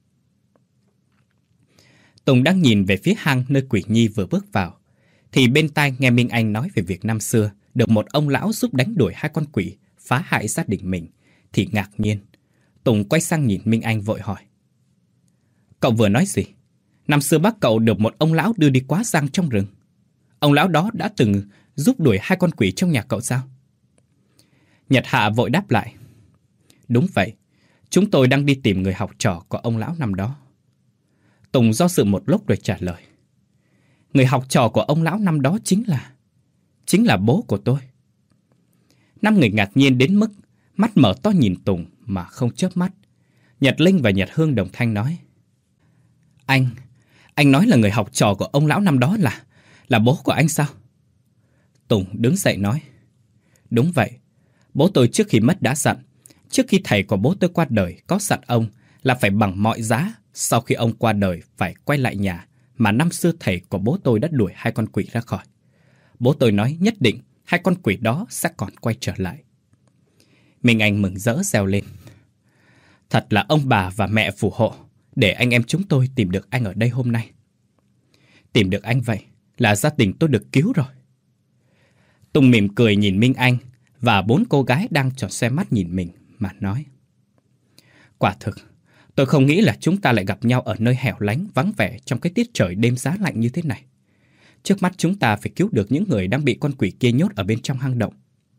A: Tùng đang nhìn về phía hang nơi quỷ nhi vừa bước vào, thì bên tai nghe Minh Anh nói về việc năm xưa được một ông lão giúp đánh đuổi hai con quỷ phá hại gia đình mình, thì ngạc nhiên. Tùng quay sang nhìn Minh Anh vội hỏi: Cậu vừa nói gì? Năm xưa bác cậu được một ông lão đưa đi quá giang trong rừng. Ông lão đó đã từng giúp đuổi hai con quỷ trong nhà cậu sao? Nhật Hạ vội đáp lại: Đúng vậy, chúng tôi đang đi tìm người học trò của ông lão năm đó. Tùng do dự một lúc rồi trả lời: Người học trò của ông lão năm đó chính là... Chính là bố của tôi. Năm người ngạc nhiên đến mức mắt mở to nhìn Tùng mà không chớp mắt. Nhật Linh và Nhật Hương đồng thanh nói: Anh, anh nói là người học trò của ông lão năm đó là... Là bố của anh sao? Tùng đứng dậy nói: Đúng vậy. Bố tôi trước khi mất đã dặn, trước khi thầy của bố tôi qua đời có dặn ông là phải bằng mọi giá sau khi ông qua đời phải quay lại nhà mà năm xưa thầy của bố tôi đã đuổi hai con quỷ ra khỏi. Bố tôi nói nhất định hai con quỷ đó sẽ còn quay trở lại. Minh Anh mừng rỡ reo lên: Thật là ông bà và mẹ phù hộ để anh em chúng tôi tìm được anh ở đây hôm nay. Tìm được anh vậy là gia đình tôi được cứu rồi. Tùng mỉm cười nhìn Minh Anh và bốn cô gái đang tròn xoe mắt nhìn mình mà nói: Quả thực, Tôi không nghĩ là chúng ta lại gặp nhau ở nơi hẻo lánh, vắng vẻ trong cái tiết trời đêm giá lạnh như thế này. Trước mắt chúng ta phải cứu được những người đang bị con quỷ kia nhốt ở bên trong hang động.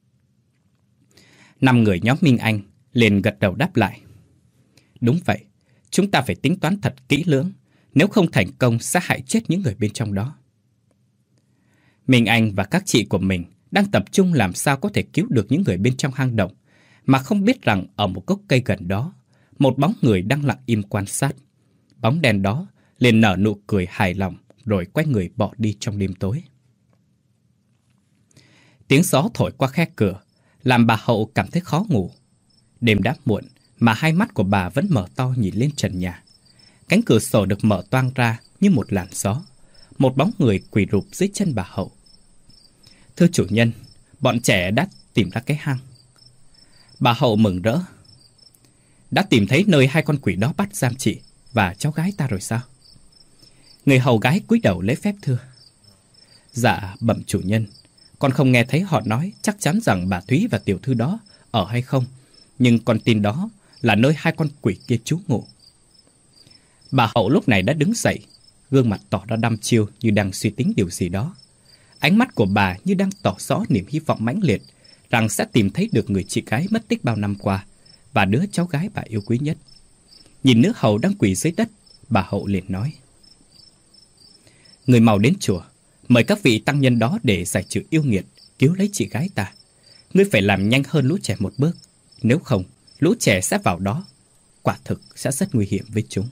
A: Năm người nhóm Minh Anh liền gật đầu đáp lại. Đúng vậy, chúng ta phải tính toán thật kỹ lưỡng, nếu không thành công sẽ hại chết những người bên trong đó. Minh Anh và các chị của mình đang tập trung làm sao có thể cứu được những người bên trong hang động, mà không biết rằng ở một gốc cây gần đó, một bóng người đang lặng im quan sát. Bóng đen đó liền nở nụ cười hài lòng rồi quay người bỏ đi trong đêm tối. Tiếng gió thổi qua khe cửa làm bà Hậu cảm thấy khó ngủ. Đêm đã muộn mà hai mắt của bà vẫn mở to nhìn lên trần nhà. Cánh cửa sổ được mở toang ra như một làn gió. Một bóng người quỳ rụp dưới chân bà Hậu. Thưa chủ nhân, bọn trẻ đã tìm ra cái hang. Bà Hậu mừng rỡ. Đã tìm thấy nơi hai con quỷ đó bắt giam chị và cháu gái ta rồi sao? Người hầu gái cúi đầu lấy phép thưa. Dạ bẩm chủ nhân, con không nghe thấy họ nói chắc chắn rằng bà Thúy và tiểu thư đó ở hay không, nhưng con tin đó là nơi hai con quỷ kia trú ngụ. Bà Hậu lúc này đã đứng dậy, gương mặt tỏ ra đăm chiêu như đang suy tính điều gì đó. Ánh mắt của bà như đang tỏ rõ niềm hy vọng mãnh liệt rằng sẽ tìm thấy được người chị gái mất tích bao năm qua và đứa cháu gái bà yêu quý nhất. Nhìn nữ hầu đang quỳ dưới đất, bà Hậu liền nói. Người mau đến chùa, mời các vị tăng nhân đó để giải trừ yêu nghiệt, cứu lấy chị gái ta. Ngươi phải làm nhanh hơn lũ trẻ một bước, nếu không, lũ trẻ sẽ vào đó, quả thực sẽ rất nguy hiểm với chúng.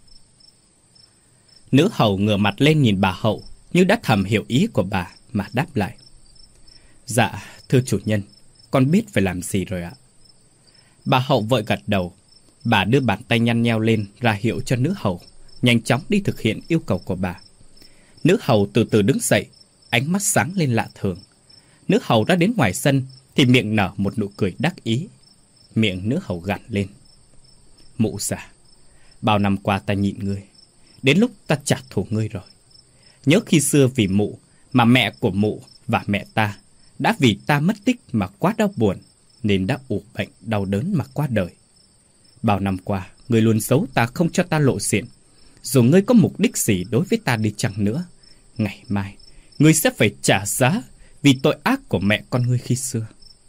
A: Nữ hầu ngửa mặt lên nhìn bà Hậu như đã thầm hiểu ý của bà mà đáp lại. Dạ, thưa chủ nhân, con biết phải làm gì rồi ạ. Bà Hậu vội gật đầu. Bà đưa bàn tay nhăn nheo lên ra hiệu cho nữ hầu nhanh chóng đi thực hiện yêu cầu của bà. Nữ hầu từ từ đứng dậy, ánh mắt sáng lên lạ thường. Nữ hầu đã đến ngoài sân thì miệng nở một nụ cười đắc ý. Miệng nữ hầu gằn lên. Mụ già, bao năm qua ta nhịn ngươi, đến lúc ta trả thù ngươi rồi. Nhớ khi xưa vì mụ mà mẹ của mụ và mẹ ta đã vì ta mất tích mà quá đau buồn, nên đã ủ bệnh đau đớn mà qua đời. Bao năm qua, ngươi luôn giấu ta không cho ta lộ diện. Dù ngươi có mục đích gì đối với ta đi chăng nữa, ngày mai ngươi sẽ phải trả giá vì tội ác của mẹ con ngươi khi xưa.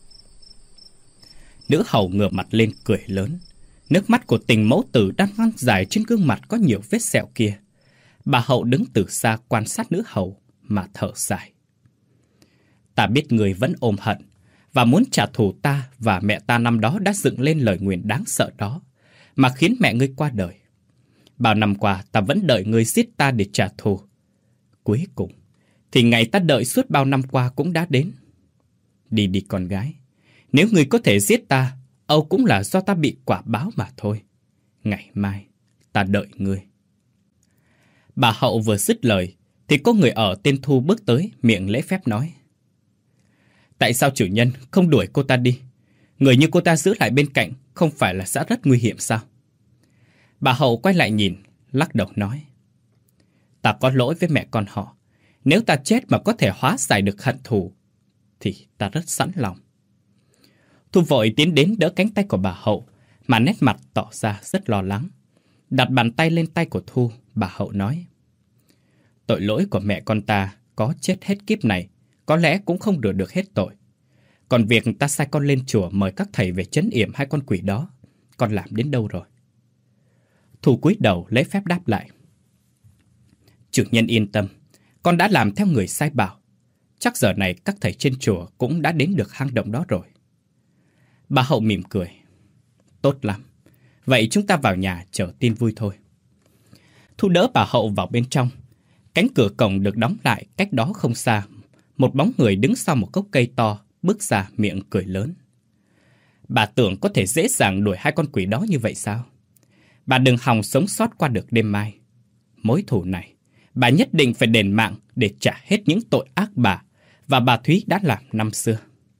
A: Nữ hầu ngửa mặt lên cười lớn. Nước mắt của tình mẫu tử đang lăn dài trên gương mặt có nhiều vết sẹo kia. Bà Hậu đứng từ xa quan sát nữ hầu mà thở dài. Ta biết người vẫn ôm hận và muốn trả thù ta và mẹ ta năm đó đã dựng lên lời nguyền đáng sợ đó mà khiến mẹ ngươi qua đời. Bao năm qua ta vẫn đợi ngươi giết ta để trả thù. Cuối cùng thì ngày ta đợi suốt bao năm qua cũng đã đến. Đi đi con gái, nếu ngươi có thể giết ta, âu cũng là do ta bị quả báo mà thôi. Ngày mai ta đợi ngươi. Bà Hậu vừa dứt lời thì có người ở tên Thu bước tới, miệng lễ phép nói. Tại sao chủ nhân không đuổi cô ta đi? Người như cô ta giữ lại bên cạnh không phải là sẽ rất nguy hiểm sao? Bà Hậu quay lại nhìn, lắc đầu nói. Ta có lỗi với mẹ con họ. Nếu ta chết mà có thể hóa giải được hận thù thì ta rất sẵn lòng. Thu vội tiến đến đỡ cánh tay của bà Hậu mà nét mặt tỏ ra rất lo lắng. Đặt bàn tay lên tay của Thu, bà Hậu nói. Tội lỗi của mẹ con ta có chết hết kiếp này có lẽ cũng không rửa được hết tội. Còn việc ta sai con lên chùa mời các thầy về trấn yểm hai con quỷ đó, con làm đến đâu rồi? Thu cúi đầu lấy phép đáp lại. Chủ nhân yên tâm, con đã làm theo người sai bảo. Chắc giờ này các thầy trên chùa cũng đã đến được hang động đó rồi. Bà Hậu mỉm cười. Tốt lắm, vậy chúng ta vào nhà chờ tin vui thôi. Thu đỡ bà Hậu vào bên trong. Cánh cửa cổng được đóng lại, cách đó không xa. Một bóng người đứng sau một gốc cây to, bước ra miệng cười lớn. Bà tưởng có thể dễ dàng đuổi hai con quỷ đó như vậy sao? Bà đừng hòng sống sót qua được đêm mai. Mối thù này, bà nhất định phải đền mạng để trả hết những tội ác bà và bà Thúy đã làm năm xưa.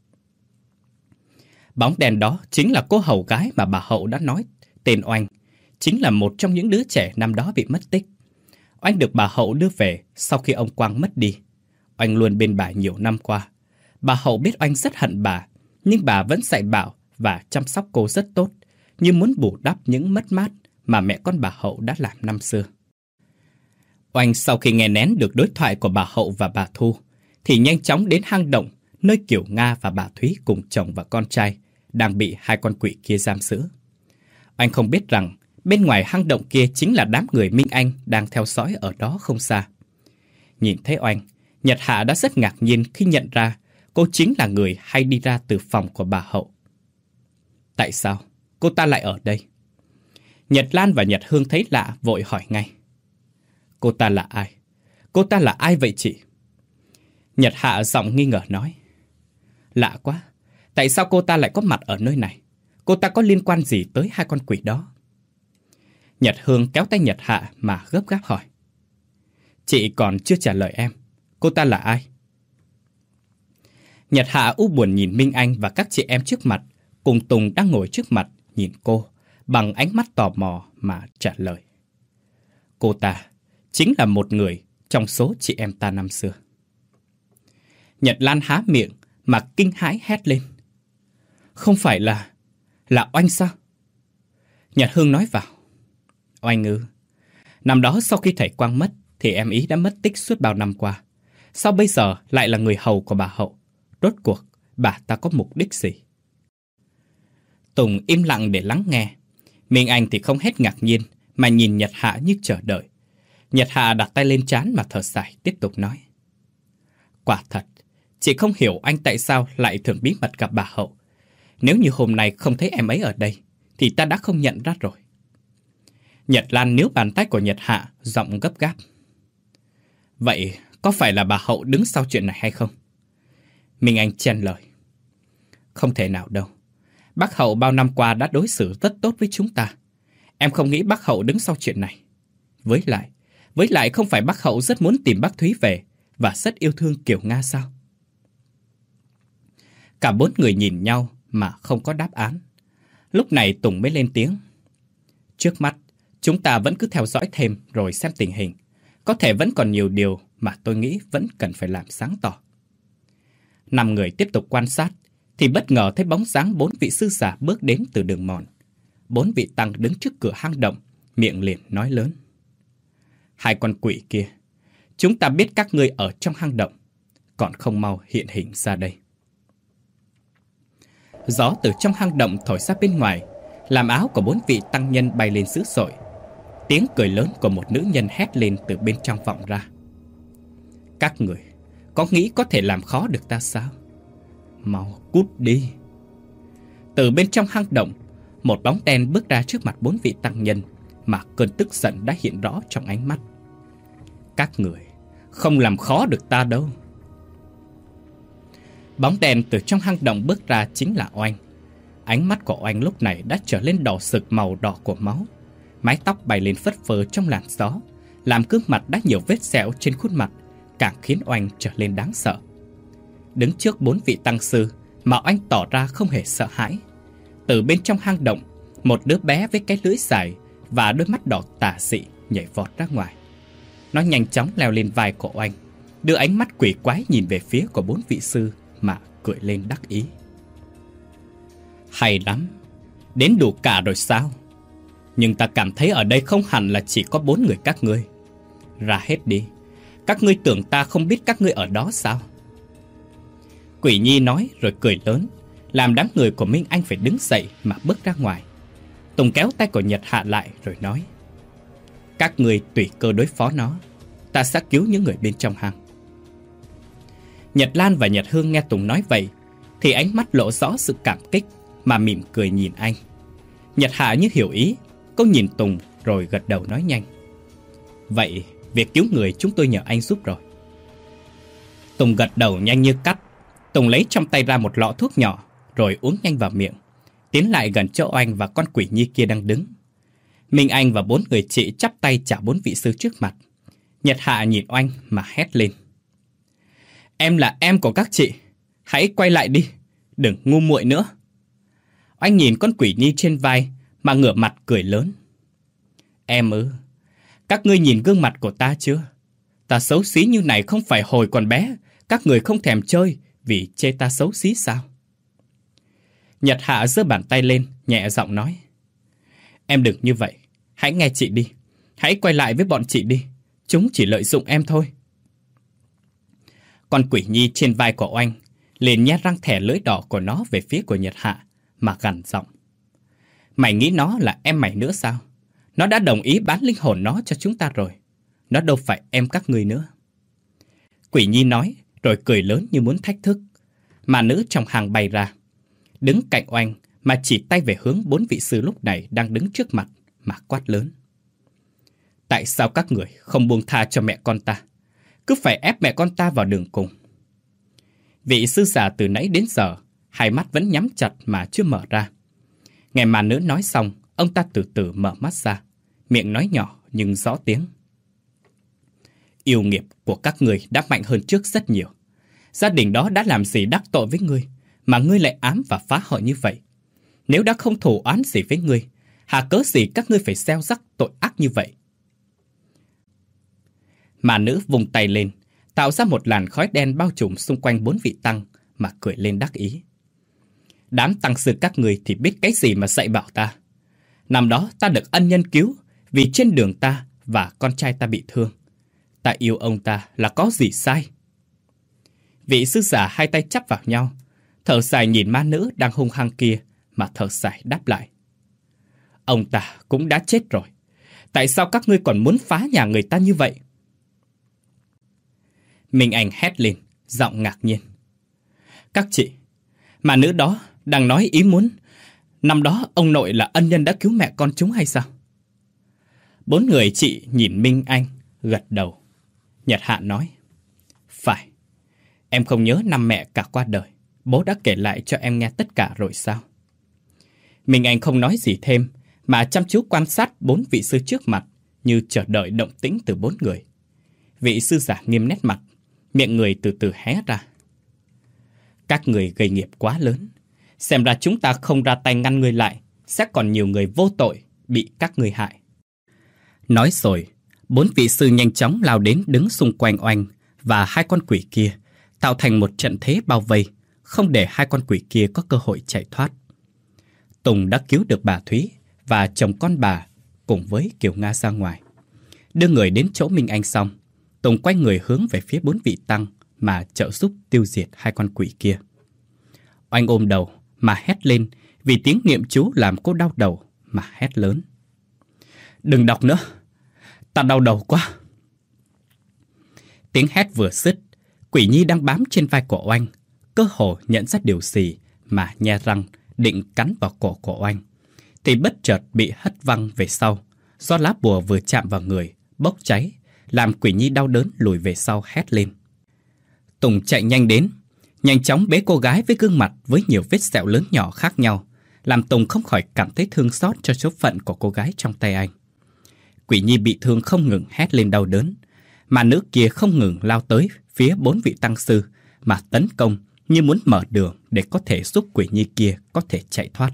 A: Bóng đèn đó chính là cô hầu gái mà bà Hậu đã nói. Tên Oanh chính là một trong những đứa trẻ năm đó bị mất tích. Oanh được bà Hậu đưa về sau khi ông Quang mất đi. Oanh luôn bên bà nhiều năm qua. Bà Hậu biết Oanh rất hận bà, nhưng bà vẫn dạy bảo và chăm sóc cô rất tốt, như muốn bù đắp những mất mát mà mẹ con bà Hậu đã làm năm xưa. Oanh sau khi nghe nén được đối thoại của bà Hậu và bà Thu, thì nhanh chóng đến hang động nơi Kiều Nga và bà Thúy cùng chồng và con trai đang bị hai con quỷ kia giam giữ. Oanh không biết rằng bên ngoài hang động kia chính là đám người Minh Anh đang theo dõi ở đó không xa. Nhìn thấy Oanh, Nhật Hạ đã rất ngạc nhiên khi nhận ra cô chính là người hay đi ra từ phòng của bà Hậu. Tại sao cô ta lại ở đây? Nhật Lan và Nhật Hương thấy lạ vội hỏi ngay. Cô ta là ai? Cô ta là ai vậy chị? Nhật Hạ giọng nghi ngờ nói. Lạ quá, tại sao cô ta lại có mặt ở nơi này? Cô ta có liên quan gì tới hai con quỷ đó? Nhật Hương kéo tay Nhật Hạ mà gấp gáp hỏi. Chị còn chưa trả lời em. Cô ta là ai? Nhật Hạ u buồn nhìn Minh Anh và các chị em trước mặt, cùng Tùng đang ngồi trước mặt nhìn cô bằng ánh mắt tò mò mà trả lời. Cô ta chính là một người trong số chị em ta năm xưa. Nhật Lan há miệng mà kinh hãi hét lên. Không phải là... là Oanh sao? Nhật Hương nói vào. Oanh ư? Năm đó sau khi thầy Quang mất thì em ý đã mất tích suốt bao năm qua. Sao bây giờ lại là người hầu của bà Hậu? Rốt cuộc bà ta có mục đích gì? Tùng im lặng để lắng nghe. Minh Anh thì không hết ngạc nhiên mà nhìn Nhật Hạ như chờ đợi. Nhật Hạ đặt tay lên trán mà thở dài tiếp tục nói. Quả thật, chị không hiểu anh tại sao lại thường bí mật gặp bà Hậu. Nếu như hôm nay không thấy em ấy ở đây thì ta đã không nhận ra rồi. Nhật Lan níu bàn tay của Nhật Hạ, giọng gấp gáp. Vậy có phải là bà Hậu đứng sau chuyện này hay không? Minh Anh chen lời. Không thể nào đâu. Bác Hậu bao năm qua đã đối xử rất tốt với chúng ta. Em không nghĩ bác Hậu đứng sau chuyện này. Với lại, với lại không phải bác Hậu rất muốn tìm bác Thúy về và rất yêu thương Kiều Nga sao? Cả bốn người nhìn nhau mà không có đáp án. Lúc này Tùng mới lên tiếng. Trước mắt, chúng ta vẫn cứ theo dõi thêm rồi xem tình hình. Có thể vẫn còn nhiều điều mà tôi nghĩ vẫn cần phải làm sáng tỏ. Năm người tiếp tục quan sát, thì bất ngờ thấy bóng dáng bốn vị sư giả bước đến từ đường mòn. Bốn vị tăng đứng trước cửa hang động, miệng liền nói lớn. Hai con quỷ kia, chúng ta biết các ngươi ở trong hang động, còn không mau hiện hình ra đây. Gió từ trong hang động thổi ra bên ngoài, làm áo của bốn vị tăng nhân bay lên dữ dội. Tiếng cười lớn của một nữ nhân hét lên từ bên trong vọng ra. Các người có nghĩ có thể làm khó được ta sao? Mau cút đi. Từ bên trong hang động, một bóng đen bước ra trước mặt bốn vị tăng nhân, mà cơn tức giận đã hiện rõ trong ánh mắt. Các người không làm khó được ta đâu. Bóng đen từ trong hang động bước ra chính là Oanh. Ánh mắt của Oanh lúc này đã trở lên đỏ sực màu đỏ của máu. Mái tóc bay lên phất phơ trong làn gió, làm gương mặt đã nhiều vết sẹo trên khuôn mặt, càng khiến Oanh trở lên đáng sợ. Đứng trước bốn vị tăng sư mà Oanh tỏ ra không hề sợ hãi. Từ bên trong hang động, một đứa bé với cái lưỡi dài và đôi mắt đỏ tà dị nhảy vọt ra ngoài. Nó nhanh chóng leo lên vai của Oanh, đưa ánh mắt quỷ quái nhìn về phía của bốn vị sư mà cười lên đắc ý. Hay lắm, đến đủ cả rồi sao? Nhưng ta cảm thấy ở đây không hẳn là chỉ có bốn người các ngươi. Ra hết đi, các ngươi tưởng ta không biết các ngươi ở đó sao? Quỷ Nhi nói rồi cười lớn, làm đám người của Minh Anh phải đứng dậy mà bước ra ngoài. Tùng kéo tay của Nhật Hạ lại rồi nói. Các ngươi tùy cơ đối phó nó, ta sẽ cứu những người bên trong hang. Nhật Lan và Nhật Hương nghe Tùng nói vậy thì ánh mắt lộ rõ sự cảm kích mà mỉm cười nhìn anh. Nhật Hạ như hiểu ý, cô nhìn Tùng rồi gật đầu nói nhanh. Vậy việc cứu người chúng tôi nhờ anh giúp rồi. Tùng gật đầu nhanh như cắt. Tùng lấy trong tay ra một lọ thuốc nhỏ rồi uống nhanh vào miệng, tiến lại gần chỗ Oanh và con quỷ nhi kia đang đứng. Minh Anh và bốn người chị chắp tay chào bốn vị sư trước mặt. Nhật Hạ nhìn Oanh mà hét lên. Em là em của các chị, hãy quay lại đi, đừng ngu muội nữa. Oanh nhìn con quỷ nhi trên vai mà ngửa mặt cười lớn. Em ư, các ngươi nhìn gương mặt của ta chưa? Ta xấu xí như này không phải hồi còn bé các người không thèm chơi vì chê ta xấu xí sao? Nhật Hạ giơ bàn tay lên, nhẹ giọng nói. Em đừng như vậy, Hãy nghe chị đi. Hãy quay lại với bọn chị đi. Chúng chỉ lợi dụng em thôi. Con quỷ nhi trên vai của Oanh liền nhét răng thẻ lưỡi đỏ của nó về phía của Nhật Hạ mà gằn giọng. Mày nghĩ nó là em mày nữa sao? Nó đã đồng ý bán linh hồn nó cho chúng ta rồi. Nó đâu phải em các ngươi nữa. Quỷ nhi nói rồi cười lớn như muốn thách thức. Mà nữ trong hàng bay ra, đứng cạnh Oanh mà chỉ tay về hướng bốn vị sư lúc này đang đứng trước mặt mà quát lớn. Tại sao các người không buông tha cho mẹ con ta? Cứ phải ép mẹ con ta vào đường cùng. Vị sư già từ nãy đến giờ, hai mắt vẫn nhắm chặt mà chưa mở ra. Nghe mà nữ nói xong, ông ta từ từ mở mắt ra, miệng nói nhỏ nhưng rõ tiếng. Yêu nghiệp của các người đã mạnh hơn trước rất nhiều. Gia đình đó đã làm gì đắc tội với ngươi, mà ngươi lại ám và phá hoại như vậy? Nếu đã không thù oán gì với ngươi, hà cớ gì các ngươi phải gieo rắc tội ác như vậy? Mà nữ vùng tay lên, tạo ra một làn khói đen bao trùm xung quanh bốn vị tăng mà cười lên đắc ý. Đám tăng sư các người thì biết cái gì mà dạy bảo ta. Năm đó ta được ân nhân cứu vì trên đường ta và con trai ta bị thương. Ta yêu ông ta là có gì sai? Vị sư giả hai tay chắp vào nhau, thở dài nhìn ma nữ đang hung hăng kia mà thở dài đáp lại. Ông ta cũng đã chết rồi. Tại sao các ngươi còn muốn phá nhà người ta như vậy? Minh Anh hét lên, giọng ngạc nhiên. Các chị, mà nữ đó đang nói ý muốn năm đó ông nội là ân nhân đã cứu mẹ con chúng hay sao? Bốn người chị nhìn Minh Anh, gật đầu. Nhật Hạ nói. Phải, em không nhớ năm mẹ cả qua đời, bố đã kể lại cho em nghe tất cả rồi sao? Minh Anh không nói gì thêm, mà chăm chú quan sát bốn vị sư trước mặt, như chờ đợi động tĩnh từ bốn người. Vị sư giả nghiêm nét mặt, miệng người từ từ hé ra. Các người gây nghiệp quá lớn. Xem ra chúng ta không ra tay ngăn người lại, sẽ còn nhiều người vô tội bị các người hại. Nói rồi, bốn vị sư nhanh chóng lao đến đứng xung quanh Oanh và hai con quỷ kia, tạo thành một trận thế bao vây, không để hai con quỷ kia có cơ hội chạy thoát. Tùng đã cứu được bà Thúy và chồng con bà cùng với Kiều Nga ra ngoài. Đưa người đến chỗ Minh Anh xong, Tùng quay người hướng về phía bốn vị tăng mà trợ giúp tiêu diệt hai con quỷ kia. Oanh ôm đầu mà hét lên vì tiếng niệm chú làm cô đau đầu mà hét lớn. Đừng đọc nữa, ta đau đầu quá. Tiếng hét vừa dứt, quỷ nhi đang bám trên vai của Oanh, cơ hồ nhận ra điều gì mà nhe răng định cắn vào cổ của Oanh, thì bất chợt bị hất văng về sau, do lá bùa vừa chạm vào người, bốc cháy, làm quỷ nhi đau đớn lùi về sau hét lên. Tùng chạy nhanh đến, nhanh chóng bế cô gái với gương mặt với nhiều vết sẹo lớn nhỏ khác nhau, làm Tùng không khỏi cảm thấy thương xót cho số phận của cô gái trong tay anh. Quỷ nhi bị thương không ngừng hét lên đau đớn, mà nữ kia không ngừng lao tới phía bốn vị tăng sư mà tấn công như muốn mở đường để có thể giúp quỷ nhi kia có thể chạy thoát.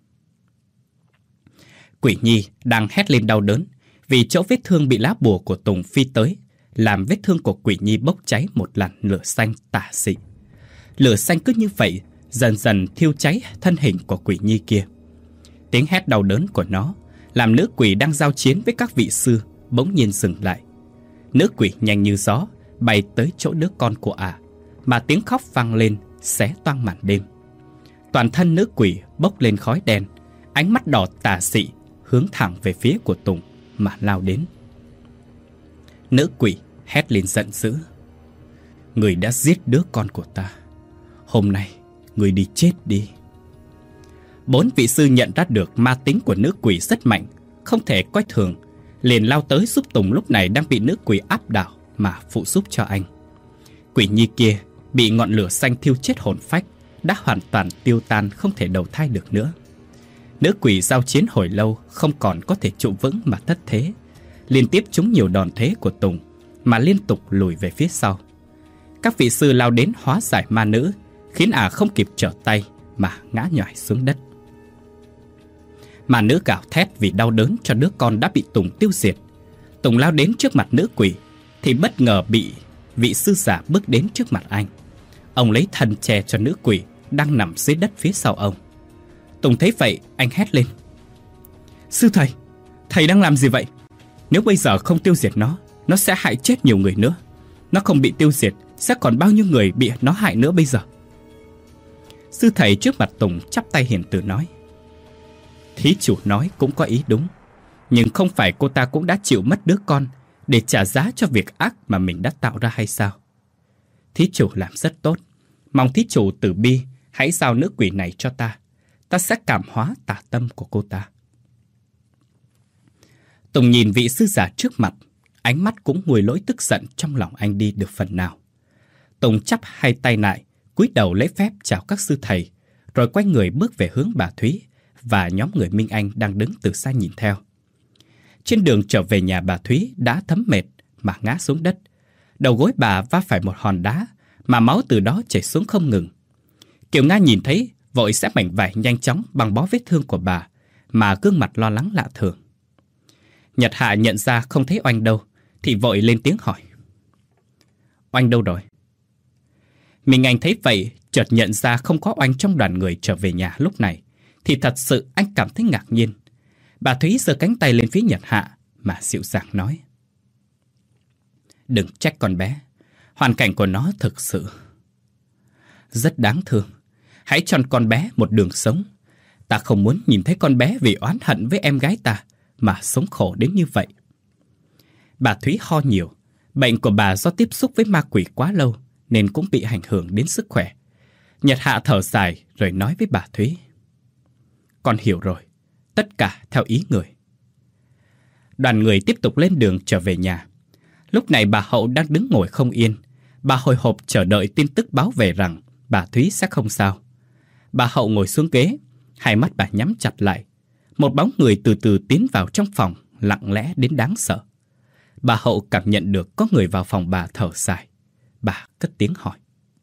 A: Quỷ nhi đang hét lên đau đớn vì chỗ vết thương bị lá bùa của Tùng phi tới, làm vết thương của quỷ nhi bốc cháy một làn lửa xanh tà dị. Lửa xanh cứ như vậy dần dần thiêu cháy thân hình của quỷ nhi kia. Tiếng hét đau đớn của nó làm nữ quỷ đang giao chiến với các vị sư bỗng nhiên dừng lại. Nữ quỷ nhanh như gió bay tới chỗ đứa con của ả, à, mà tiếng khóc vang lên xé toang màn đêm. Toàn thân nữ quỷ bốc lên khói đen, ánh mắt đỏ tà dị hướng thẳng về phía của Tùng mà lao đến. Nữ quỷ hét lên giận dữ. Người đã giết đứa con của ta, hôm nay người đi chết đi. Bốn vị sư nhận ra được ma tính của nữ quỷ rất mạnh, không thể coi thường, liền lao tới giúp Tùng lúc này đang bị nữ quỷ áp đảo mà phụ giúp cho anh. Quỷ nhi kia bị ngọn lửa xanh thiêu chết hồn phách, đã hoàn toàn tiêu tan không thể đầu thai được nữa. Nữ quỷ giao chiến hồi lâu không còn có thể trụ vững mà thất thế, liên tiếp trúng nhiều đòn thế của Tùng mà liên tục lùi về phía sau. Các vị sư lao đến hóa giải ma nữ, khiến ả không kịp trở tay mà ngã nhòi xuống đất. Ma nữ gào thét vì đau đớn cho đứa con đã bị Tùng tiêu diệt. Tùng lao đến trước mặt nữ quỷ thì bất ngờ bị vị sư giả bước đến trước mặt anh. Ông lấy thân che cho nữ quỷ đang nằm dưới đất phía sau ông. Tùng thấy vậy, anh hét lên. Sư thầy, Thầy đang làm gì vậy? Nếu bây giờ không tiêu diệt nó, nó sẽ hại chết nhiều người nữa. Nó không bị tiêu diệt, sẽ còn bao nhiêu người bị nó hại nữa bây giờ. Sư thầy trước mặt Tùng chắp tay hiền từ nói: Thí chủ nói cũng có ý đúng, nhưng không phải cô ta cũng đã chịu mất đứa con để trả giá cho việc ác mà mình đã tạo ra hay sao? Thí chủ làm rất tốt. Mong thí chủ từ bi hãy giao nữ quỷ này cho ta. Ta sẽ cảm hóa tà tâm của cô ta. Tùng nhìn vị sư giả trước mặt, ánh mắt cũng nguôi lỗi tức giận trong lòng anh đi được phần nào. Tùng chắp hai tay lại, cúi đầu lễ phép chào các sư thầy, rồi quay người bước về hướng bà Thúy và nhóm người Minh Anh đang đứng từ xa nhìn theo. Trên đường trở về nhà, bà Thúy đã thấm mệt mà ngã xuống đất. Đầu gối bà va phải một hòn đá mà máu từ đó chảy xuống không ngừng. Kiều Nga nhìn thấy, vội xếp mảnh vải nhanh chóng băng bó vết thương của bà, mà gương mặt lo lắng lạ thường. Nhật Hạ nhận ra không thấy Oanh đâu, thì vội lên tiếng hỏi: Oanh đâu rồi? Minh Anh thấy vậy, chợt nhận ra không có Oanh trong đoàn người trở về nhà lúc này, thì thật sự anh cảm thấy ngạc nhiên. Bà Thúy giơ cánh tay lên phía Nhật Hạ mà dịu dàng nói: Đừng trách con bé, hoàn cảnh của nó thực sự rất đáng thương. Hãy cho con bé một đường sống. Ta không muốn nhìn thấy con bé vì oán hận với em gái ta mà sống khổ đến như vậy. Bà Thúy ho nhiều. Bệnh của bà do tiếp xúc với ma quỷ quá lâu nên cũng bị ảnh hưởng đến sức khỏe. Nhật Hạ thở dài rồi nói với bà Thúy: Con hiểu rồi, tất cả theo ý người. Đoàn người tiếp tục lên đường trở về nhà. Lúc này bà Hậu đang đứng ngồi không yên. Bà hồi hộp chờ đợi tin tức báo về rằng bà Thúy sẽ không sao. Bà Hậu ngồi xuống ghế, hai mắt bà nhắm chặt lại. Một bóng người từ từ tiến vào trong phòng, lặng lẽ đến đáng sợ. Bà Hậu cảm nhận được có người vào phòng bà thở dài. Bà cất tiếng hỏi: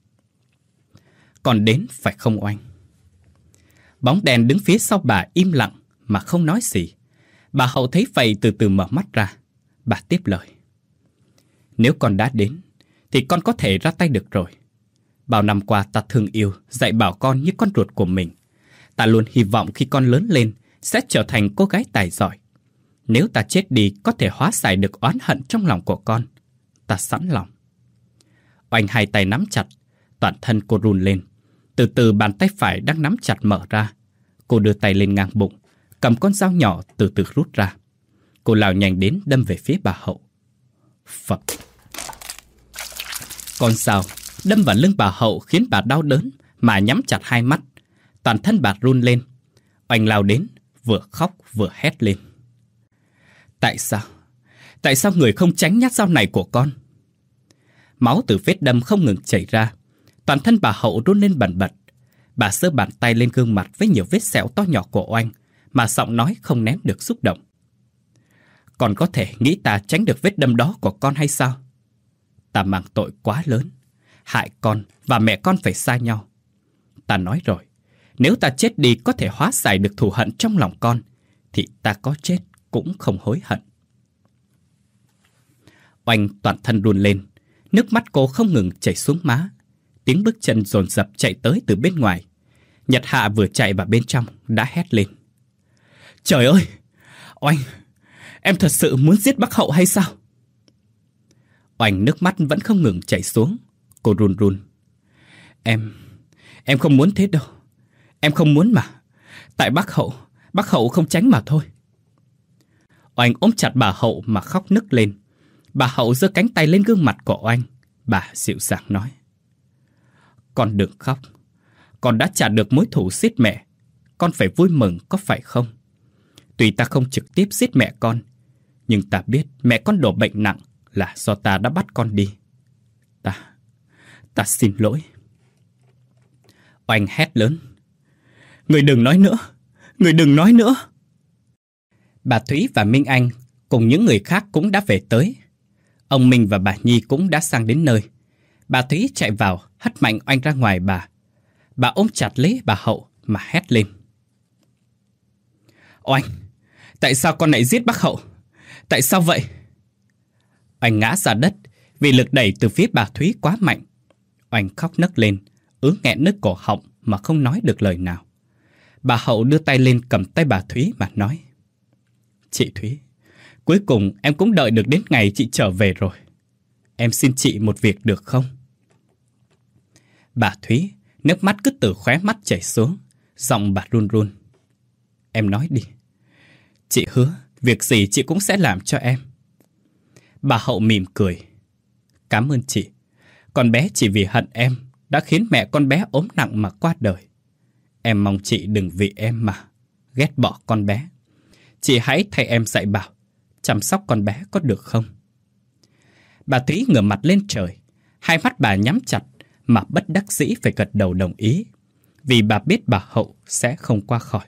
A: Còn đến phải không Oanh? Bóng đèn đứng phía sau bà im lặng mà không nói gì. Bà Hậu thấy vậy từ từ mở mắt ra. Bà tiếp lời: Nếu con đã đến thì con có thể ra tay được rồi. Bao năm qua ta thương yêu, dạy bảo con như con ruột của mình. Ta luôn hy vọng khi con lớn lên sẽ trở thành cô gái tài giỏi. Nếu ta chết đi có thể hóa giải được oán hận trong lòng của con, ta sẵn lòng. Oanh hai tay nắm chặt, toàn thân cô run lên. Từ từ bàn tay phải đang nắm chặt mở ra. Cô đưa tay lên ngang bụng, cầm con dao nhỏ từ từ rút ra. Cô lao nhanh đến đâm về phía bà Hậu. Phập! Con dao đâm vào lưng bà Hậu khiến bà đau đớn mà nhắm chặt hai mắt. Toàn thân bà run lên. Oanh lao đến, vừa khóc vừa hét lên: Tại sao? Tại sao người không tránh nhát dao này của con? Máu từ vết đâm không ngừng chảy ra. Toàn thân bà Hậu run lên bần bật. Bà giơ bàn tay lên gương mặt với nhiều vết sẹo to nhỏ của Oanh, mà giọng nói không nén được xúc động: Con có thể nghĩ ta tránh được vết đâm đó của con hay sao? Ta mang tội quá lớn, hại con và mẹ con phải xa nhau. Ta nói rồi, nếu ta chết đi có thể hóa giải được thù hận trong lòng con, thì ta có chết cũng không hối hận. Oanh toàn thân run lên, nước mắt cô không ngừng chảy xuống má. Tiếng bước chân dồn dập chạy tới từ bên ngoài. Nhật Hạ vừa chạy vào bên trong đã hét lên: Trời ơi! Oanh! Em thật sự muốn giết bác Hậu hay sao? Oanh nước mắt vẫn không ngừng chảy xuống. Cô run run: Em... Em không muốn thế đâu. Em không muốn mà. Tại bác Hậu, bác Hậu không tránh mà thôi. Oanh ôm chặt bà Hậu mà khóc nức lên. Bà Hậu giơ cánh tay lên gương mặt của Oanh. Bà dịu dàng nói: Con đừng khóc. Con đã trả được mối thù giết mẹ. Con phải vui mừng có phải không? Tuy ta không trực tiếp giết mẹ con, nhưng ta biết mẹ con đổ bệnh nặng là do ta đã bắt con đi. Ta... Ta xin lỗi. Oanh hét lớn: Người đừng nói nữa. Người đừng nói nữa. Bà Thúy và Minh Anh cùng những người khác cũng đã về tới. Ông Minh và bà Nhi cũng đã sang đến nơi. Bà Thúy chạy vào, hất mạnh Oanh ra ngoài bà. Bà ôm chặt lấy bà Hậu mà hét lên: Oanh! Tại sao con lại giết bác Hậu? Tại sao vậy? Oanh ngã ra đất vì lực đẩy từ phía bà Thúy quá mạnh. Oanh khóc nấc lên, ứ nghẹn nước cổ họng mà không nói được lời nào. Bà Hậu đưa tay lên cầm tay bà Thúy mà nói: Chị Thúy, cuối cùng em cũng đợi được đến ngày chị trở về rồi. Em xin chị một việc được không? Bà Thúy, nước mắt cứ từ khóe mắt chảy xuống, giọng bà run run. Em nói đi. Chị hứa, việc gì chị cũng sẽ làm cho em. Bà Hậu mỉm cười. Cảm ơn chị. Con bé chỉ vì hận em đã khiến mẹ con bé ốm nặng mà qua đời. Em mong chị đừng vì em mà ghét bỏ con bé. Chị hãy thay em dạy bảo, chăm sóc con bé có được không? Bà Thúy ngửa mặt lên trời, hai mắt bà nhắm chặt mà bất đắc dĩ phải gật đầu đồng ý, vì bà biết bà Hậu sẽ không qua khỏi.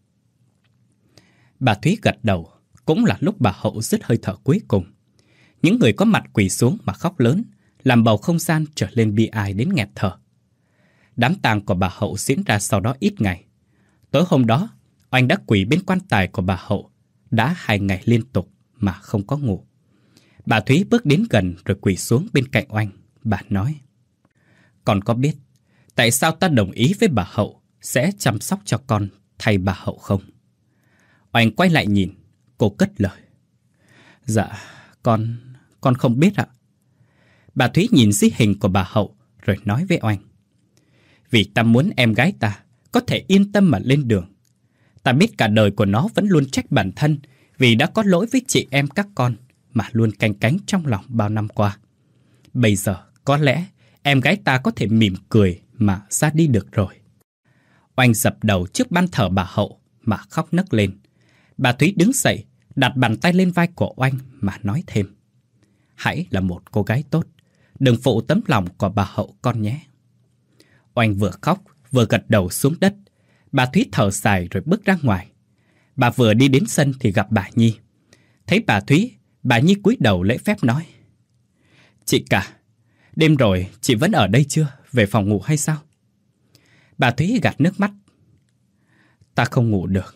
A: Bà Thúy gật đầu, cũng là lúc bà Hậu dứt hơi thở cuối cùng. Những người có mặt quỳ xuống mà khóc lớn, làm bầu không gian trở lên bi ai đến nghẹt thở. Đám tang của bà Hậu diễn ra sau đó ít ngày. Tối hôm đó, Oanh đã quỳ bên quan tài của bà Hậu, đã hai ngày liên tục mà không có ngủ. Bà Thúy bước đến gần rồi quỳ xuống bên cạnh Oanh. Bà nói, con có biết tại sao ta đồng ý với bà Hậu sẽ chăm sóc cho con thay bà Hậu không? Oanh quay lại nhìn, cô cất lời. Dạ, con, con không biết ạ. Bà Thúy nhìn di hình của bà Hậu rồi nói với Oanh. Vì ta muốn em gái ta có thể yên tâm mà lên đường. Ta biết cả đời của nó vẫn luôn trách bản thân vì đã có lỗi với chị em các con mà luôn canh cánh trong lòng bao năm qua. Bây giờ có lẽ em gái ta có thể mỉm cười mà ra đi được rồi. Oanh dập đầu trước ban thờ bà Hậu mà khóc nấc lên. Bà Thúy đứng dậy, đặt bàn tay lên vai của Oanh mà nói thêm. Hãy là một cô gái tốt, đừng phụ tấm lòng của bà Hậu con nhé. Oanh vừa khóc vừa gật đầu xuống đất. Bà Thúy thở dài rồi bước ra ngoài. Bà vừa đi đến sân thì gặp bà Nhi. Thấy bà Thúy, bà Nhi cúi đầu lễ phép nói. Chị cả, đêm rồi chị vẫn ở đây chưa? Về phòng ngủ hay sao? Bà Thúy gạt nước mắt. Ta không ngủ được.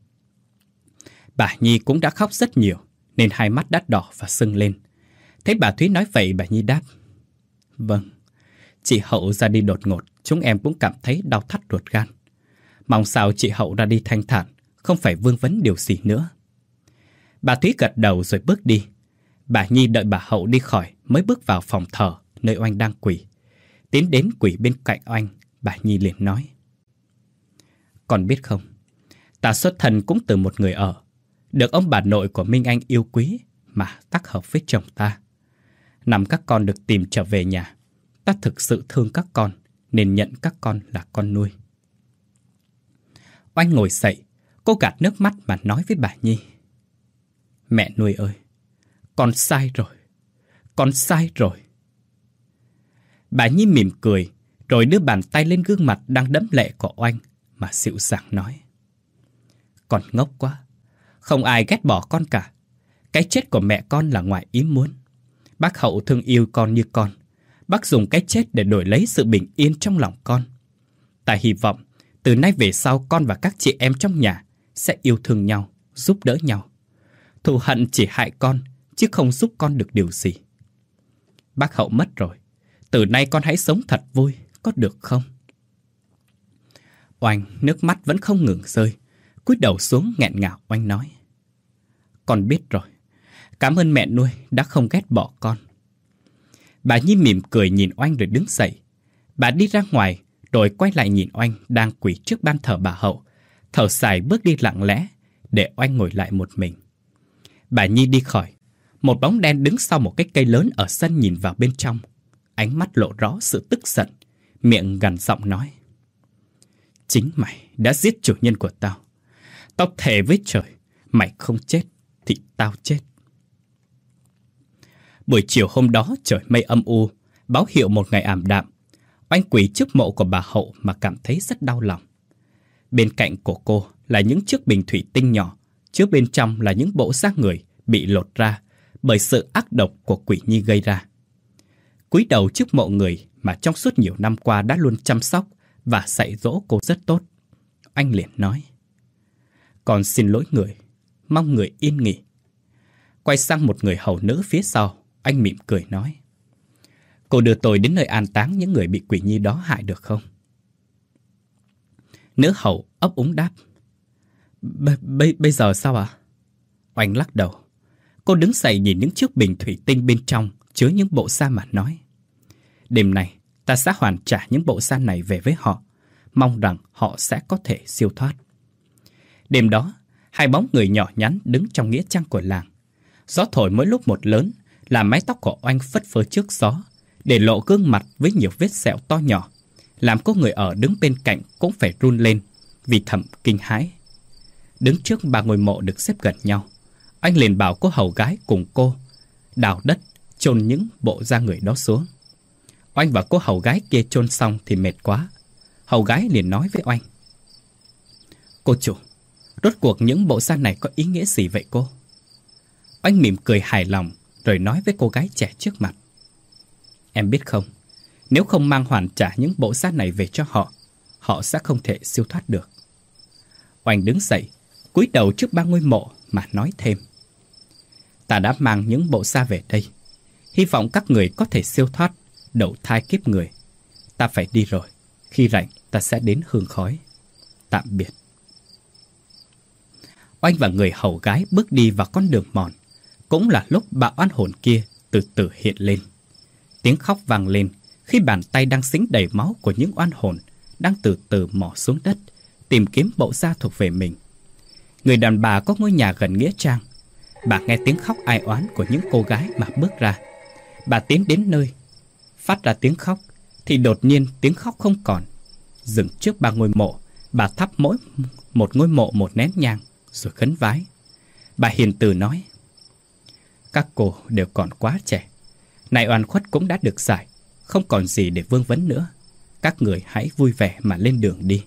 A: Bà Nhi cũng đã khóc rất nhiều nên hai mắt đắt đỏ và sưng lên. Thấy bà Thúy nói vậy, bà Nhi đáp. Vâng, chị Hậu ra đi đột ngột, chúng em cũng cảm thấy đau thắt ruột gan. Mong sao chị Hậu ra đi thanh thản, không phải vương vấn điều gì nữa. Bà Thúy gật đầu rồi bước đi. Bà Nhi đợi bà Hậu đi khỏi mới bước vào phòng thờ nơi Oanh đang quỳ. Tiến đến quỳ bên cạnh Oanh, bà Nhi liền nói. Con biết không, ta xuất thân cũng từ một người ở, được ông bà nội của Minh Anh yêu quý mà tác hợp với chồng ta. Năm các con được tìm trở về nhà, ta thực sự thương các con nên nhận các con là con nuôi. Oanh ngồi dậy, cô gạt nước mắt mà nói với bà Nhi. Mẹ nuôi ơi, con sai rồi, con sai rồi. Bà Nhi mỉm cười, rồi đưa bàn tay lên gương mặt đang đẫm lệ của Oanh mà dịu dàng nói. Con ngốc quá, không ai ghét bỏ con cả. Cái chết của mẹ con là ngoài ý muốn. Bác Hậu thương yêu con như con. Bác dùng cái chết để đổi lấy sự bình yên trong lòng con. Ta hy vọng từ nay về sau con và các chị em trong nhà sẽ yêu thương nhau, giúp đỡ nhau. Thù hận chỉ hại con, chứ không giúp con được điều gì. Bác Hậu mất rồi, từ nay con hãy sống thật vui, có được không? Oanh nước mắt vẫn không ngừng rơi, cúi đầu xuống nghẹn ngào. Oanh nói. Con biết rồi, cảm ơn mẹ nuôi đã không ghét bỏ con. Bà Nhi mỉm cười nhìn Oanh rồi đứng dậy. Bà đi ra ngoài rồi quay lại nhìn Oanh đang quỳ trước ban thờ bà Hậu, thở dài bước đi lặng lẽ để Oanh ngồi lại một mình. Bà Nhi đi khỏi, một bóng đen đứng sau một cái cây lớn ở sân nhìn vào bên trong. Ánh mắt lộ rõ sự tức giận, miệng gằn giọng nói. Chính mày đã giết chủ nhân của tao. Tao thề với trời, mày không chết thì tao chết. Buổi chiều hôm đó trời mây âm u, báo hiệu một ngày ảm đạm. Oanh quỳ trước mộ của bà Hậu mà cảm thấy rất đau lòng. Bên cạnh của cô là những chiếc bình thủy tinh nhỏ, chứa bên trong là những bộ xác người bị lột ra bởi sự ác độc của quỷ nhi gây ra. Cúi đầu trước mộ người mà trong suốt nhiều năm qua đã luôn chăm sóc và dạy dỗ cô rất tốt, anh liền nói. Con xin lỗi người, mong người yên nghỉ. Quay sang một người hầu nữ phía sau, anh mỉm cười nói. Cô đưa tôi đến nơi an táng những người bị quỷ nhi đó hại được không? Nữ hầu ấp úng đáp. B- b- Bây giờ sao ạ? Oanh lắc đầu. Cô đứng dậy nhìn những chiếc bình thủy tinh bên trong chứa những bộ sa mà nói: đêm nay ta sẽ hoàn trả những bộ sa này về với họ, mong rằng họ sẽ có thể siêu thoát. Đêm đó, hai bóng người nhỏ nhắn đứng trong nghĩa trang của làng. Gió thổi mỗi lúc một lớn, làm mái tóc của Oanh phất phơ trước gió, để lộ gương mặt với nhiều vết sẹo to nhỏ, làm cô người ở đứng bên cạnh cũng phải run lên vì thầm kinh hãi. Đứng trước ba ngôi mộ được xếp gần nhau, Oanh liền bảo cô hầu gái cùng cô đào đất chôn những bộ da người đó xuống. Oanh và cô hầu gái kia chôn xong thì mệt quá. Hầu gái liền nói với Oanh: cô chủ, rốt cuộc những bộ da này có ý nghĩa gì vậy cô? Oanh mỉm cười hài lòng rồi nói với cô gái trẻ trước mặt: em biết không, nếu không mang hoàn trả những bộ da này về cho họ, họ sẽ không thể siêu thoát được. Oanh đứng dậy, cúi đầu trước ba ngôi mộ mà nói thêm: ta đã mang những bộ da về đây, hy vọng các người có thể siêu thoát, đầu thai kiếp người. Ta phải đi rồi, khi rảnh ta sẽ đến hương khói. Tạm biệt. Oanh và người hầu gái bước đi vào con đường mòn. Cũng là lúc bà oan hồn kia từ từ hiện lên. Tiếng khóc vang lên khi bàn tay đang dính đầy máu của những oan hồn đang từ từ mò xuống đất, tìm kiếm bộ da thuộc về mình. Người đàn bà có ngôi nhà gần nghĩa trang. Bà nghe tiếng khóc ai oán của những cô gái mà bước ra. Bà tiến đến nơi, phát ra tiếng khóc, thì đột nhiên tiếng khóc không còn. Dừng trước ba ngôi mộ, bà thắp mỗi một ngôi mộ một nén nhang, rồi khấn vái. Bà hiền từ nói: các cô đều còn quá trẻ, nay oan khuất cũng đã được giải, không còn gì để vương vấn nữa. Các người hãy vui vẻ mà lên đường đi.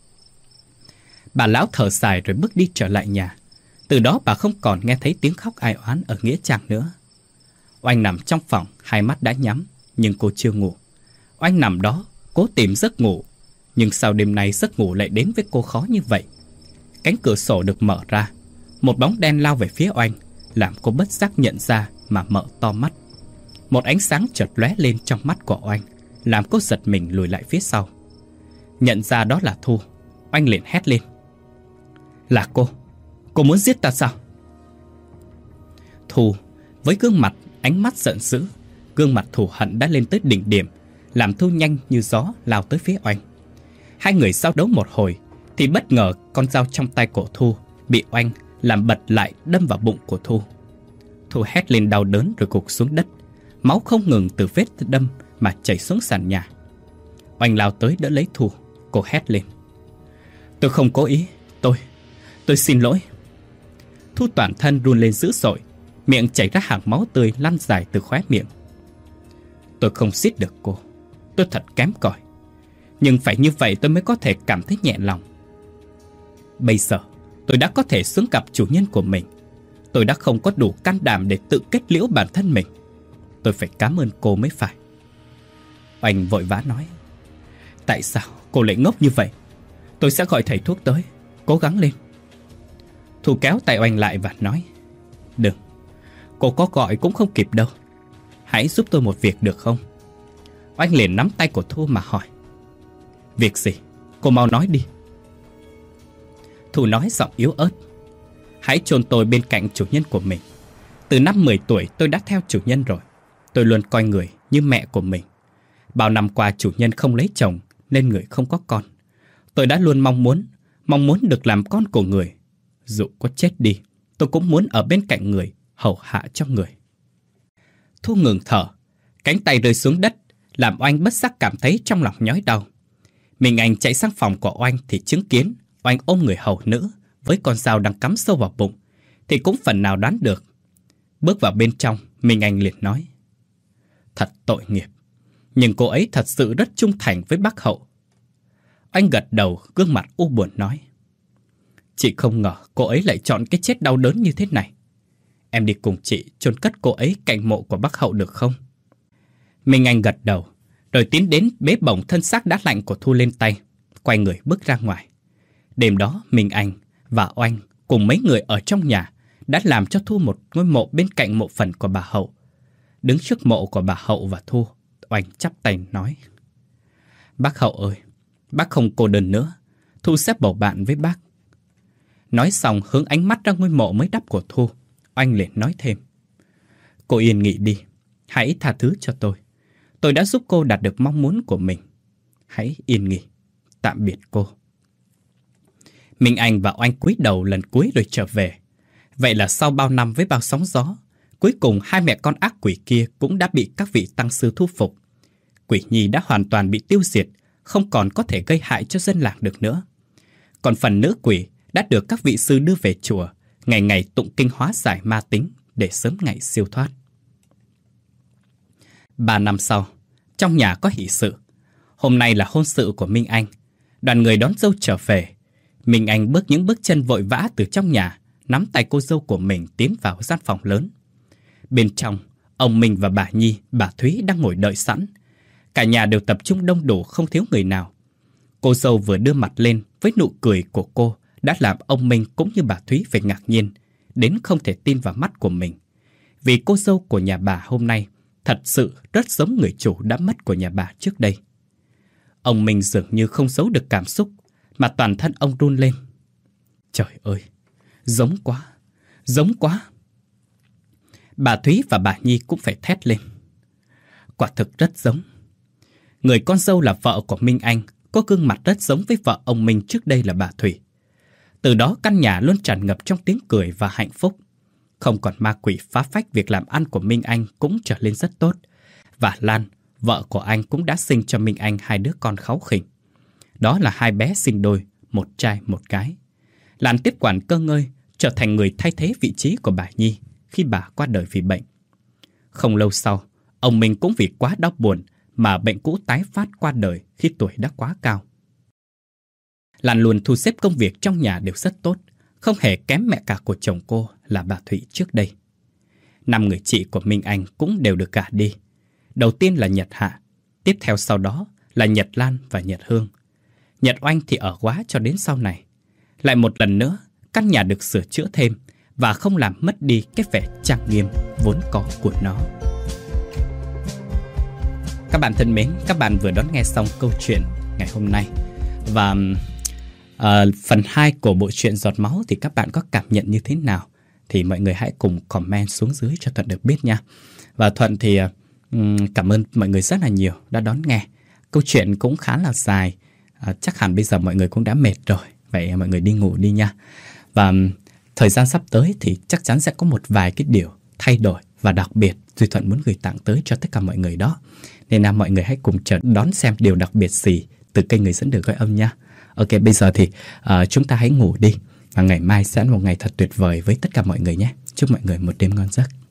A: Bà lão thở dài rồi bước đi trở lại nhà. Từ đó bà không còn nghe thấy tiếng khóc ai oán ở nghĩa trang nữa. Oanh nằm trong phòng, hai mắt đã nhắm, nhưng cô chưa ngủ. Oanh nằm đó, cố tìm giấc ngủ, nhưng sao đêm nay giấc ngủ lại đến với cô khó như vậy? Cánh cửa sổ được mở ra, một bóng đen lao về phía Oanh, làm cô bất giác nhận ra mà mở to mắt. Một ánh sáng chợt lóe lên trong mắt của Oanh, làm cô giật mình lùi lại phía sau. Nhận ra đó là Thu, Oanh liền hét lên: là cô, cô muốn giết ta sao? Thu với gương mặt ánh mắt giận dữ, gương mặt thù hận đã lên tới đỉnh điểm, làm Thu nhanh như gió lao tới phía Oanh. Hai người giao đấu một hồi thì bất ngờ con dao trong tay của Thu bị Oanh làm bật lại, đâm vào bụng của Thu. Thu hét lên đau đớn rồi gục xuống đất, máu không ngừng từ vết đâm mà chảy xuống sàn nhà. Oanh lao tới đỡ lấy Thu, cô hét lên: tôi không cố ý, tôi, tôi xin lỗi. Thu toàn thân run lên dữ dội, miệng chảy ra hàng máu tươi lăn dài từ khóe miệng. Tôi không giết được cô, tôi thật kém cỏi, nhưng phải như vậy tôi mới có thể cảm thấy nhẹ lòng. Bây giờ tôi đã có thể xuống gặp chủ nhân của mình. Tôi đã không có đủ can đảm để tự kết liễu bản thân mình. Tôi phải cảm ơn cô mới phải. Oanh vội vã nói: tại sao cô lại ngốc như vậy? Tôi sẽ gọi thầy thuốc tới, cố gắng lên. Thu kéo tay Oanh lại và nói: đừng, cô có gọi cũng không kịp đâu. Hãy giúp tôi một việc được không? Oanh liền nắm tay của Thu mà hỏi: việc gì? Cô mau nói đi. Thu nói giọng yếu ớt: hãy chôn tôi bên cạnh chủ nhân của mình. Từ năm mười tuổi tôi đã theo chủ nhân rồi. Tôi luôn coi người như mẹ của mình. Bao năm qua chủ nhân không lấy chồng nên người không có con. Tôi đã luôn mong muốn, mong muốn được làm con của người. Dù có chết đi, tôi cũng muốn ở bên cạnh người, hầu hạ cho người. Thu ngừng thở, cánh tay rơi xuống đất, làm Oanh bất giác cảm thấy trong lòng nhói đau. Mình Anh chạy sang phòng của Oanh thì chứng kiến Oanh ôm người hầu nữ với con dao đang cắm sâu vào bụng, thì cũng phần nào đoán được. Bước vào bên trong, Minh Anh liền nói: thật tội nghiệp, nhưng cô ấy thật sự rất trung thành với bác Hậu. Oanh gật đầu, gương mặt u buồn nói: chị không ngờ cô ấy lại chọn cái chết đau đớn như thế này. Em đi cùng chị chôn cất cô ấy cạnh mộ của bác Hậu được không? Minh Anh gật đầu, rồi tiến đến bế bổng thân xác đã lạnh của Thu lên tay, quay người bước ra ngoài. Đêm đó, Minh Anh và Oanh cùng mấy người ở trong nhà đã làm cho Thu một ngôi mộ bên cạnh mộ phần của bà Hậu. Đứng trước mộ của bà Hậu và Thu, Oanh chắp tay nói: bác Hậu ơi, bác không cô đơn nữa, Thu sẽ bầu bạn với bác. Nói xong hướng ánh mắt ra ngôi mộ mới đắp của Thu. Oanh liền nói thêm: Cô yên nghỉ đi, hãy tha thứ cho tôi. Tôi đã giúp cô đạt được mong muốn của mình. Hãy yên nghỉ. Tạm biệt cô. Minh Anh và Oanh cúi đầu lần cuối rồi trở về. Vậy là sau bao năm với bao sóng gió, cuối cùng hai mẹ con ác quỷ kia cũng đã bị các vị tăng sư thu phục. Quỷ nhi đã hoàn toàn bị tiêu diệt, không còn có thể gây hại cho dân làng được nữa. Còn phần nữ quỷ đã được các vị sư đưa về chùa, ngày ngày tụng kinh hóa giải ma tính để sớm ngày siêu thoát. Ba năm sau, trong nhà có hỷ sự. Hôm nay là hôn sự của Minh Anh. Đoàn người đón dâu trở về. Minh Anh bước những bước chân vội vã từ trong nhà, nắm tay cô dâu của mình tiến vào gian phòng lớn. Bên trong, ông Minh và bà Nhi, bà Thúy đang ngồi đợi sẵn. Cả nhà đều tập trung đông đủ, không thiếu người nào. Cô dâu vừa đưa mặt lên với nụ cười của cô đã làm ông Minh cũng như bà Thúy phải ngạc nhiên, đến không thể tin vào mắt của mình. Vì cô dâu của nhà bà hôm nay thật sự rất giống người chủ đã mất của nhà bà trước đây. Ông Minh dường như không giấu được cảm xúc, mà toàn thân ông run lên. Trời ơi, giống quá, giống quá. Bà Thúy và bà Nhi cũng phải thét lên. Quả thực rất giống. Người con dâu là vợ của Minh Anh có gương mặt rất giống với vợ ông Minh trước đây là bà Thủy. Từ đó căn nhà luôn tràn ngập trong tiếng cười và hạnh phúc. Không còn ma quỷ phá phách, việc làm ăn của Minh Anh cũng trở lên rất tốt. Và Lan, vợ của anh, cũng đã sinh cho Minh Anh hai đứa con kháu khỉnh. Đó là hai bé sinh đôi, một trai một gái. Lan tiếp quản cơ ngơi, trở thành người thay thế vị trí của bà Nhi khi bà qua đời vì bệnh. Không lâu sau, ông Minh cũng vì quá đau buồn mà bệnh cũ tái phát qua đời khi tuổi đã quá cao. Lan luôn thu xếp công việc trong nhà đều rất tốt, không hề kém mẹ cả của chồng cô là bà Thủy trước đây. Năm người chị của Minh Anh cũng đều được gả đi. Đầu tiên là Nhật Hạ, tiếp theo sau đó là Nhật Lan và Nhật Hương. Nhật Oanh thì ở quá cho đến sau này. Lại một lần nữa, căn nhà được sửa chữa thêm và không làm mất đi cái vẻ trang nghiêm vốn có của nó. Các bạn thân mến, các bạn vừa đón nghe xong câu chuyện ngày hôm nay. Và uh, phần hai của bộ truyện Giọt Máu thì các bạn có cảm nhận như thế nào? Thì mọi người hãy cùng comment xuống dưới cho Thuận được biết nha. Và Thuận thì uh, cảm ơn mọi người rất là nhiều đã đón nghe. Câu chuyện cũng khá là dài, uh, chắc hẳn bây giờ mọi người cũng đã mệt rồi. Vậy mọi người đi ngủ đi nha. Và um, thời gian sắp tới thì chắc chắn sẽ có một vài cái điều thay đổi và đặc biệt Duy Thuận muốn gửi tặng tới cho tất cả mọi người đó. Nên là mọi người hãy cùng chờ đón xem điều đặc biệt gì từ kênh Người Dẫn Đường Gói Âm nha. Ok, bây giờ thì uh, chúng ta hãy ngủ đi. Và ngày mai sẽ là một ngày thật tuyệt vời với tất cả mọi người nhé. Chúc mọi người một đêm ngon giấc.